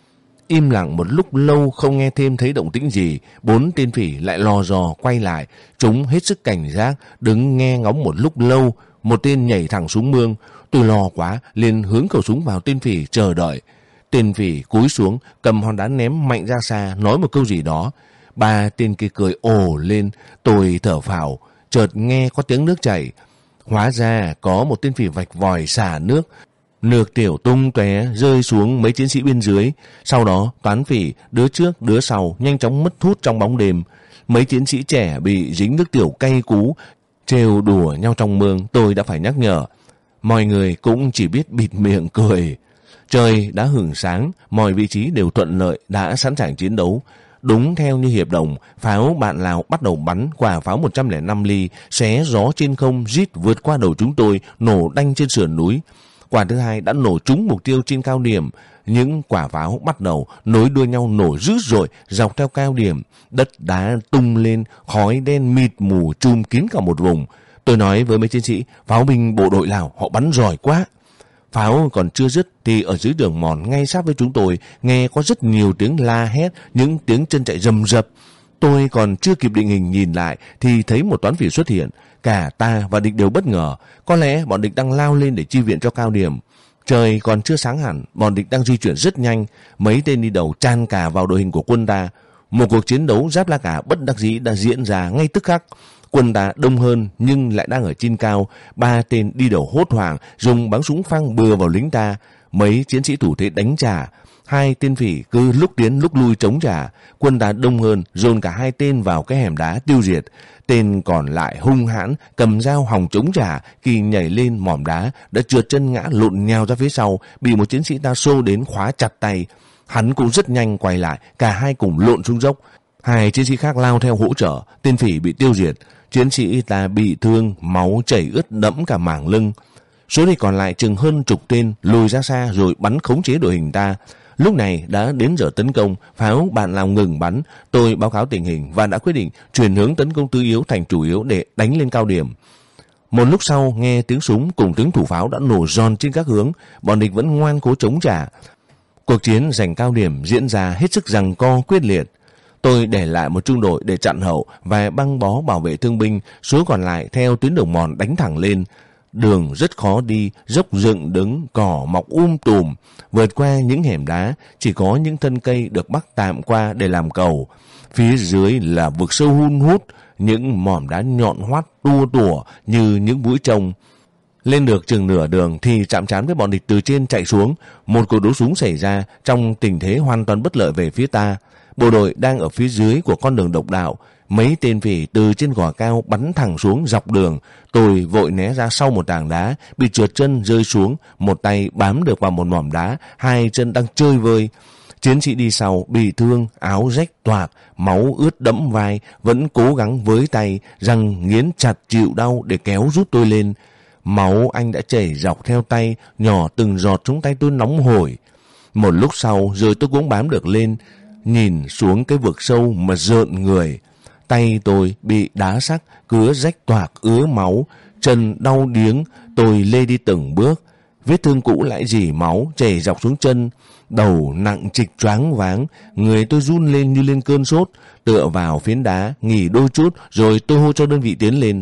Im lặng một lúc lâu không nghe thêm thấy động tĩnh gì. 4 tên phỉ lại lò dò quay lại. Chúng hết sức cảnh giác, đứng nghe ngóng một lúc lâu. Một tên nhảy thẳng xuống mương. Tôi lo quá, liền hướng khẩu súng vào tên phỉ chờ đợi. Tên phỉ cúi xuống, cầm hòn đá ném mạnh ra xa, nói một câu gì đó. 3 tên kia cười ồ lên. Tôi thở phào, chợt nghe có tiếng nước chảy. Hóa ra có một tên phỉ vạch vòi xả nước. Nước tiểu tung tóe rơi xuống mấy chiến sĩ bên dưới. Sau đó toán phỉ đứa trước đứa sau nhanh chóng mất hút trong bóng đêm. Mấy chiến sĩ trẻ bị dính nước tiểu cay cú, trêu đùa nhau trong mương. Tôi đã phải nhắc nhở. Mọi người cũng chỉ biết bịt miệng cười. Trời đã hửng sáng, mọi vị trí đều thuận lợi, đã sẵn sàng chiến đấu. Đúng theo như hiệp đồng, pháo bạn Lào bắt đầu bắn. Quả pháo 105 ly xé gió trên không, rít vượt qua đầu chúng tôi, nổ đanh trên sườn núi. Quả thứ hai đã nổ trúng mục tiêu trên cao điểm. Những quả pháo bắt đầu nối đuôi nhau nổ dữ dội dọc theo cao điểm. Đất đá tung lên, khói đen mịt mù trùm kín cả một vùng. Tôi nói với mấy chiến sĩ, pháo binh bộ đội Lào họ bắn giỏi quá. Pháo còn chưa dứt thì ở dưới đường mòn ngay sát với chúng tôi nghe có rất nhiều tiếng la hét, những tiếng chân chạy rầm rập. Tôi còn chưa kịp định hình nhìn lại thì thấy một toán phỉ xuất hiện. Cả ta và địch đều bất ngờ. Có lẽ bọn địch đang lao lên để chi viện cho cao điểm. Trời còn chưa sáng hẳn, bọn địch đang di chuyển rất nhanh. Mấy tên đi đầu chan cả vào đội hình của quân ta. Một cuộc chiến đấu giáp lá cả bất đắc dĩ đã diễn ra ngay tức khắc. Quân ta đông hơn nhưng lại đang ở trên cao. 3 tên đi đầu hốt hoảng dùng bắn súng phăng bừa vào lính ta. Mấy chiến sĩ thủ thế đánh trả. 2 tên phỉ cứ lúc tiến lúc lui chống trả. Quân ta đông hơn dồn cả 2 tên vào cái hẻm đá tiêu diệt. Tên còn lại hung hãn cầm dao hòng chống trả, khi nhảy lên mỏm đá đã trượt chân ngã lộn nhào ra phía sau, bị một chiến sĩ ta xô đến khóa chặt tay. Hắn cũng rất nhanh quay lại, cả hai cùng lộn xuống dốc. 2 chiến sĩ khác lao theo hỗ trợ, tên phỉ bị tiêu diệt. Chiến sĩ ta bị thương, máu chảy ướt đẫm cả mảng lưng. Số địch còn lại chừng hơn chục tên lùi ra xa rồi bắn khống chế đội hình ta. Lúc này đã đến giờ tấn công, pháo bạn Lào ngừng bắn. Tôi báo cáo tình hình và đã quyết định chuyển hướng tấn công tư yếu thành chủ yếu để đánh lên cao điểm. Một lúc sau nghe tiếng súng cùng tiếng thủ pháo đã nổ giòn trên các hướng, bọn địch vẫn ngoan cố chống trả. Cuộc chiến giành cao điểm diễn ra hết sức giằng co quyết liệt. Tôi để lại một trung đội để chặn hậu và băng bó bảo vệ thương binh, số còn lại theo tuyến đường mòn đánh thẳng lên. Đường rất khó đi, dốc dựng đứng, cỏ mọc tùm. Vượt qua những hẻm đá, chỉ có những thân cây được bắc tạm qua để làm cầu. Phía dưới là vực sâu hun hút, những mỏm đá nhọn hoắt tua tủa như những mũi trông. Lên được chừng nửa đường thì chạm trán với bọn địch từ trên chạy xuống. Một cuộc đấu súng xảy ra trong tình thế hoàn toàn bất lợi về phía ta. Bộ đội đang ở phía dưới của con đường độc đạo. Mấy tên phỉ từ trên gò cao bắn thẳng xuống dọc đường. Tôi vội né ra sau một tảng đá, bị trượt chân rơi xuống. Một tay bám được vào một mỏm đá, 2 chân đang chơi vơi. Chiến sĩ đi sau bị thương, áo rách toạc, máu ướt đẫm vai, vẫn cố gắng với tay, răng nghiến chặt chịu đau để kéo rút tôi lên. Máu anh đã chảy dọc theo tay, nhỏ từng giọt xuống tay tôi nóng hổi. Một lúc sau rồi tôi cũng bám được lên, nhìn xuống cái vực sâu mà rợn người. Tay tôi bị đá sắc cứa rách toạc ứa máu, chân đau điếng, tôi lê đi từng bước. Vết thương cũ lại rỉ máu chảy dọc xuống chân, đầu nặng trịch choáng váng, người tôi run lên như lên cơn sốt, tựa vào phiến đá nghỉ đôi chút rồi tôi hô cho đơn vị tiến lên.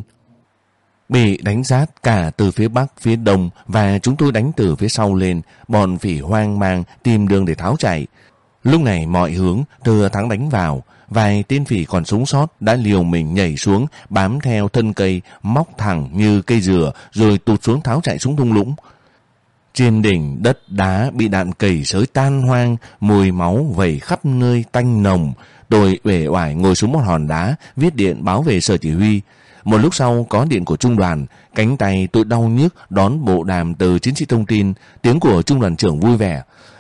Bị đánh rát cả từ phía bắc, phía đông và chúng tôi đánh từ phía sau lên. Bọn phỉ hoang mang tìm đường để tháo chạy. Lúc này mọi hướng thừa thắng đánh vào. Vài tên phỉ còn sống sót đã liều mình nhảy xuống, bám theo thân cây, móc thẳng như cây dừa rồi tụt xuống tháo chạy xuống thung lũng. Trên đỉnh đất đá bị đạn cầy xới tan hoang, mùi máu vẩy khắp nơi tanh nồng. Tôi uể oải ngồi xuống một hòn đá, viết điện báo về sở chỉ huy. Một lúc sau có điện của trung đoàn, cánh tay tôi đau nhức đón bộ đàm từ chiến sĩ thông tin, tiếng của trung đoàn trưởng vui vẻ.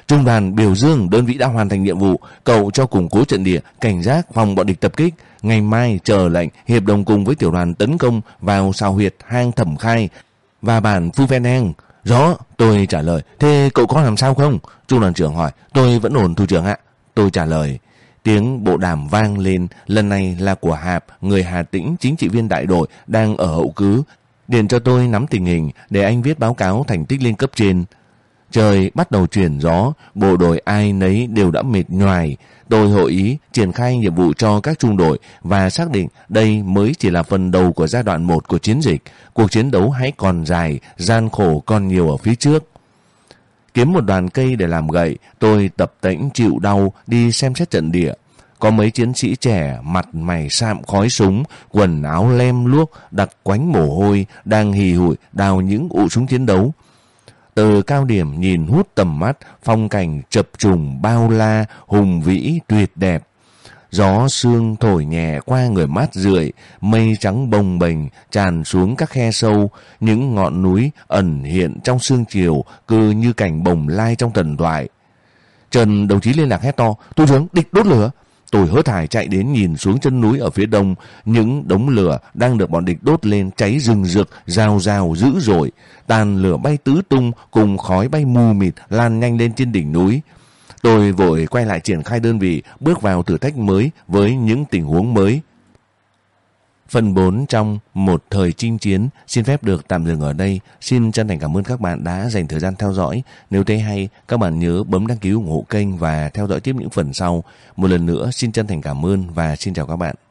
Trung đoàn biểu dương đơn vị đã hoàn thành nhiệm vụ, cậu cho củng cố trận địa, cảnh giác phòng bọn địch tập kích. Ngày mai chờ lệnh hiệp đồng cùng với tiểu đoàn tấn công vào sao huyệt hang Thẩm Khai và bản Phu Ven Heng. Rõ, tôi trả lời. Thế cậu có làm sao không? Trung đoàn trưởng hỏi. Tôi vẫn ổn thủ trưởng ạ. Tôi trả lời. Tiếng bộ đàm vang lên, lần này là của Hạp, người Hà Tĩnh, chính trị viên đại đội đang ở hậu cứ. Điện cho tôi nắm tình hình để anh viết báo cáo thành tích lên cấp trên. Trời bắt đầu chuyển gió, bộ đội ai nấy đều đã mệt nhoài. Tôi hội ý triển khai nhiệm vụ cho các trung đội và xác định đây mới chỉ là phần đầu của giai đoạn 1 của chiến dịch. Cuộc chiến đấu hãy còn dài, gian khổ còn nhiều ở phía trước. Kiếm một đoàn cây để làm gậy, tôi tập tễnh chịu đau đi xem xét trận địa. Có mấy chiến sĩ trẻ mặt mày sạm khói súng, quần áo lem luốc, đặc quánh mồ hôi, đang hì hụi đào những ụ súng chiến đấu. Từ cao điểm nhìn hút tầm mắt, phong cảnh chập trùng bao la, hùng vĩ tuyệt đẹp. Gió sương thổi nhẹ qua người mát rượi, mây trắng bồng bềnh tràn xuống các khe sâu, những ngọn núi ẩn hiện trong sương chiều, cứ như cảnh bồng lai trong thần thoại. Trần đồng chí liên lạc hét to, thủ trưởng, địch đốt lửa. Tôi hớt hải chạy đến nhìn xuống chân núi ở phía đông, những đống lửa đang được bọn địch đốt lên cháy rừng rực, rào rào dữ dội. Tàn lửa bay tứ tung cùng khói bay mù mịt lan nhanh lên trên đỉnh núi. Tôi vội quay lại triển khai đơn vị, bước vào thử thách mới với những tình huống mới. Phần 4 trong Một thời chinh chiến xin phép được tạm dừng ở đây. Xin chân thành cảm ơn các bạn đã dành thời gian theo dõi. Nếu thấy hay, các bạn nhớ bấm đăng ký ủng hộ kênh và theo dõi tiếp những phần sau. Một lần nữa xin chân thành cảm ơn và xin chào các bạn.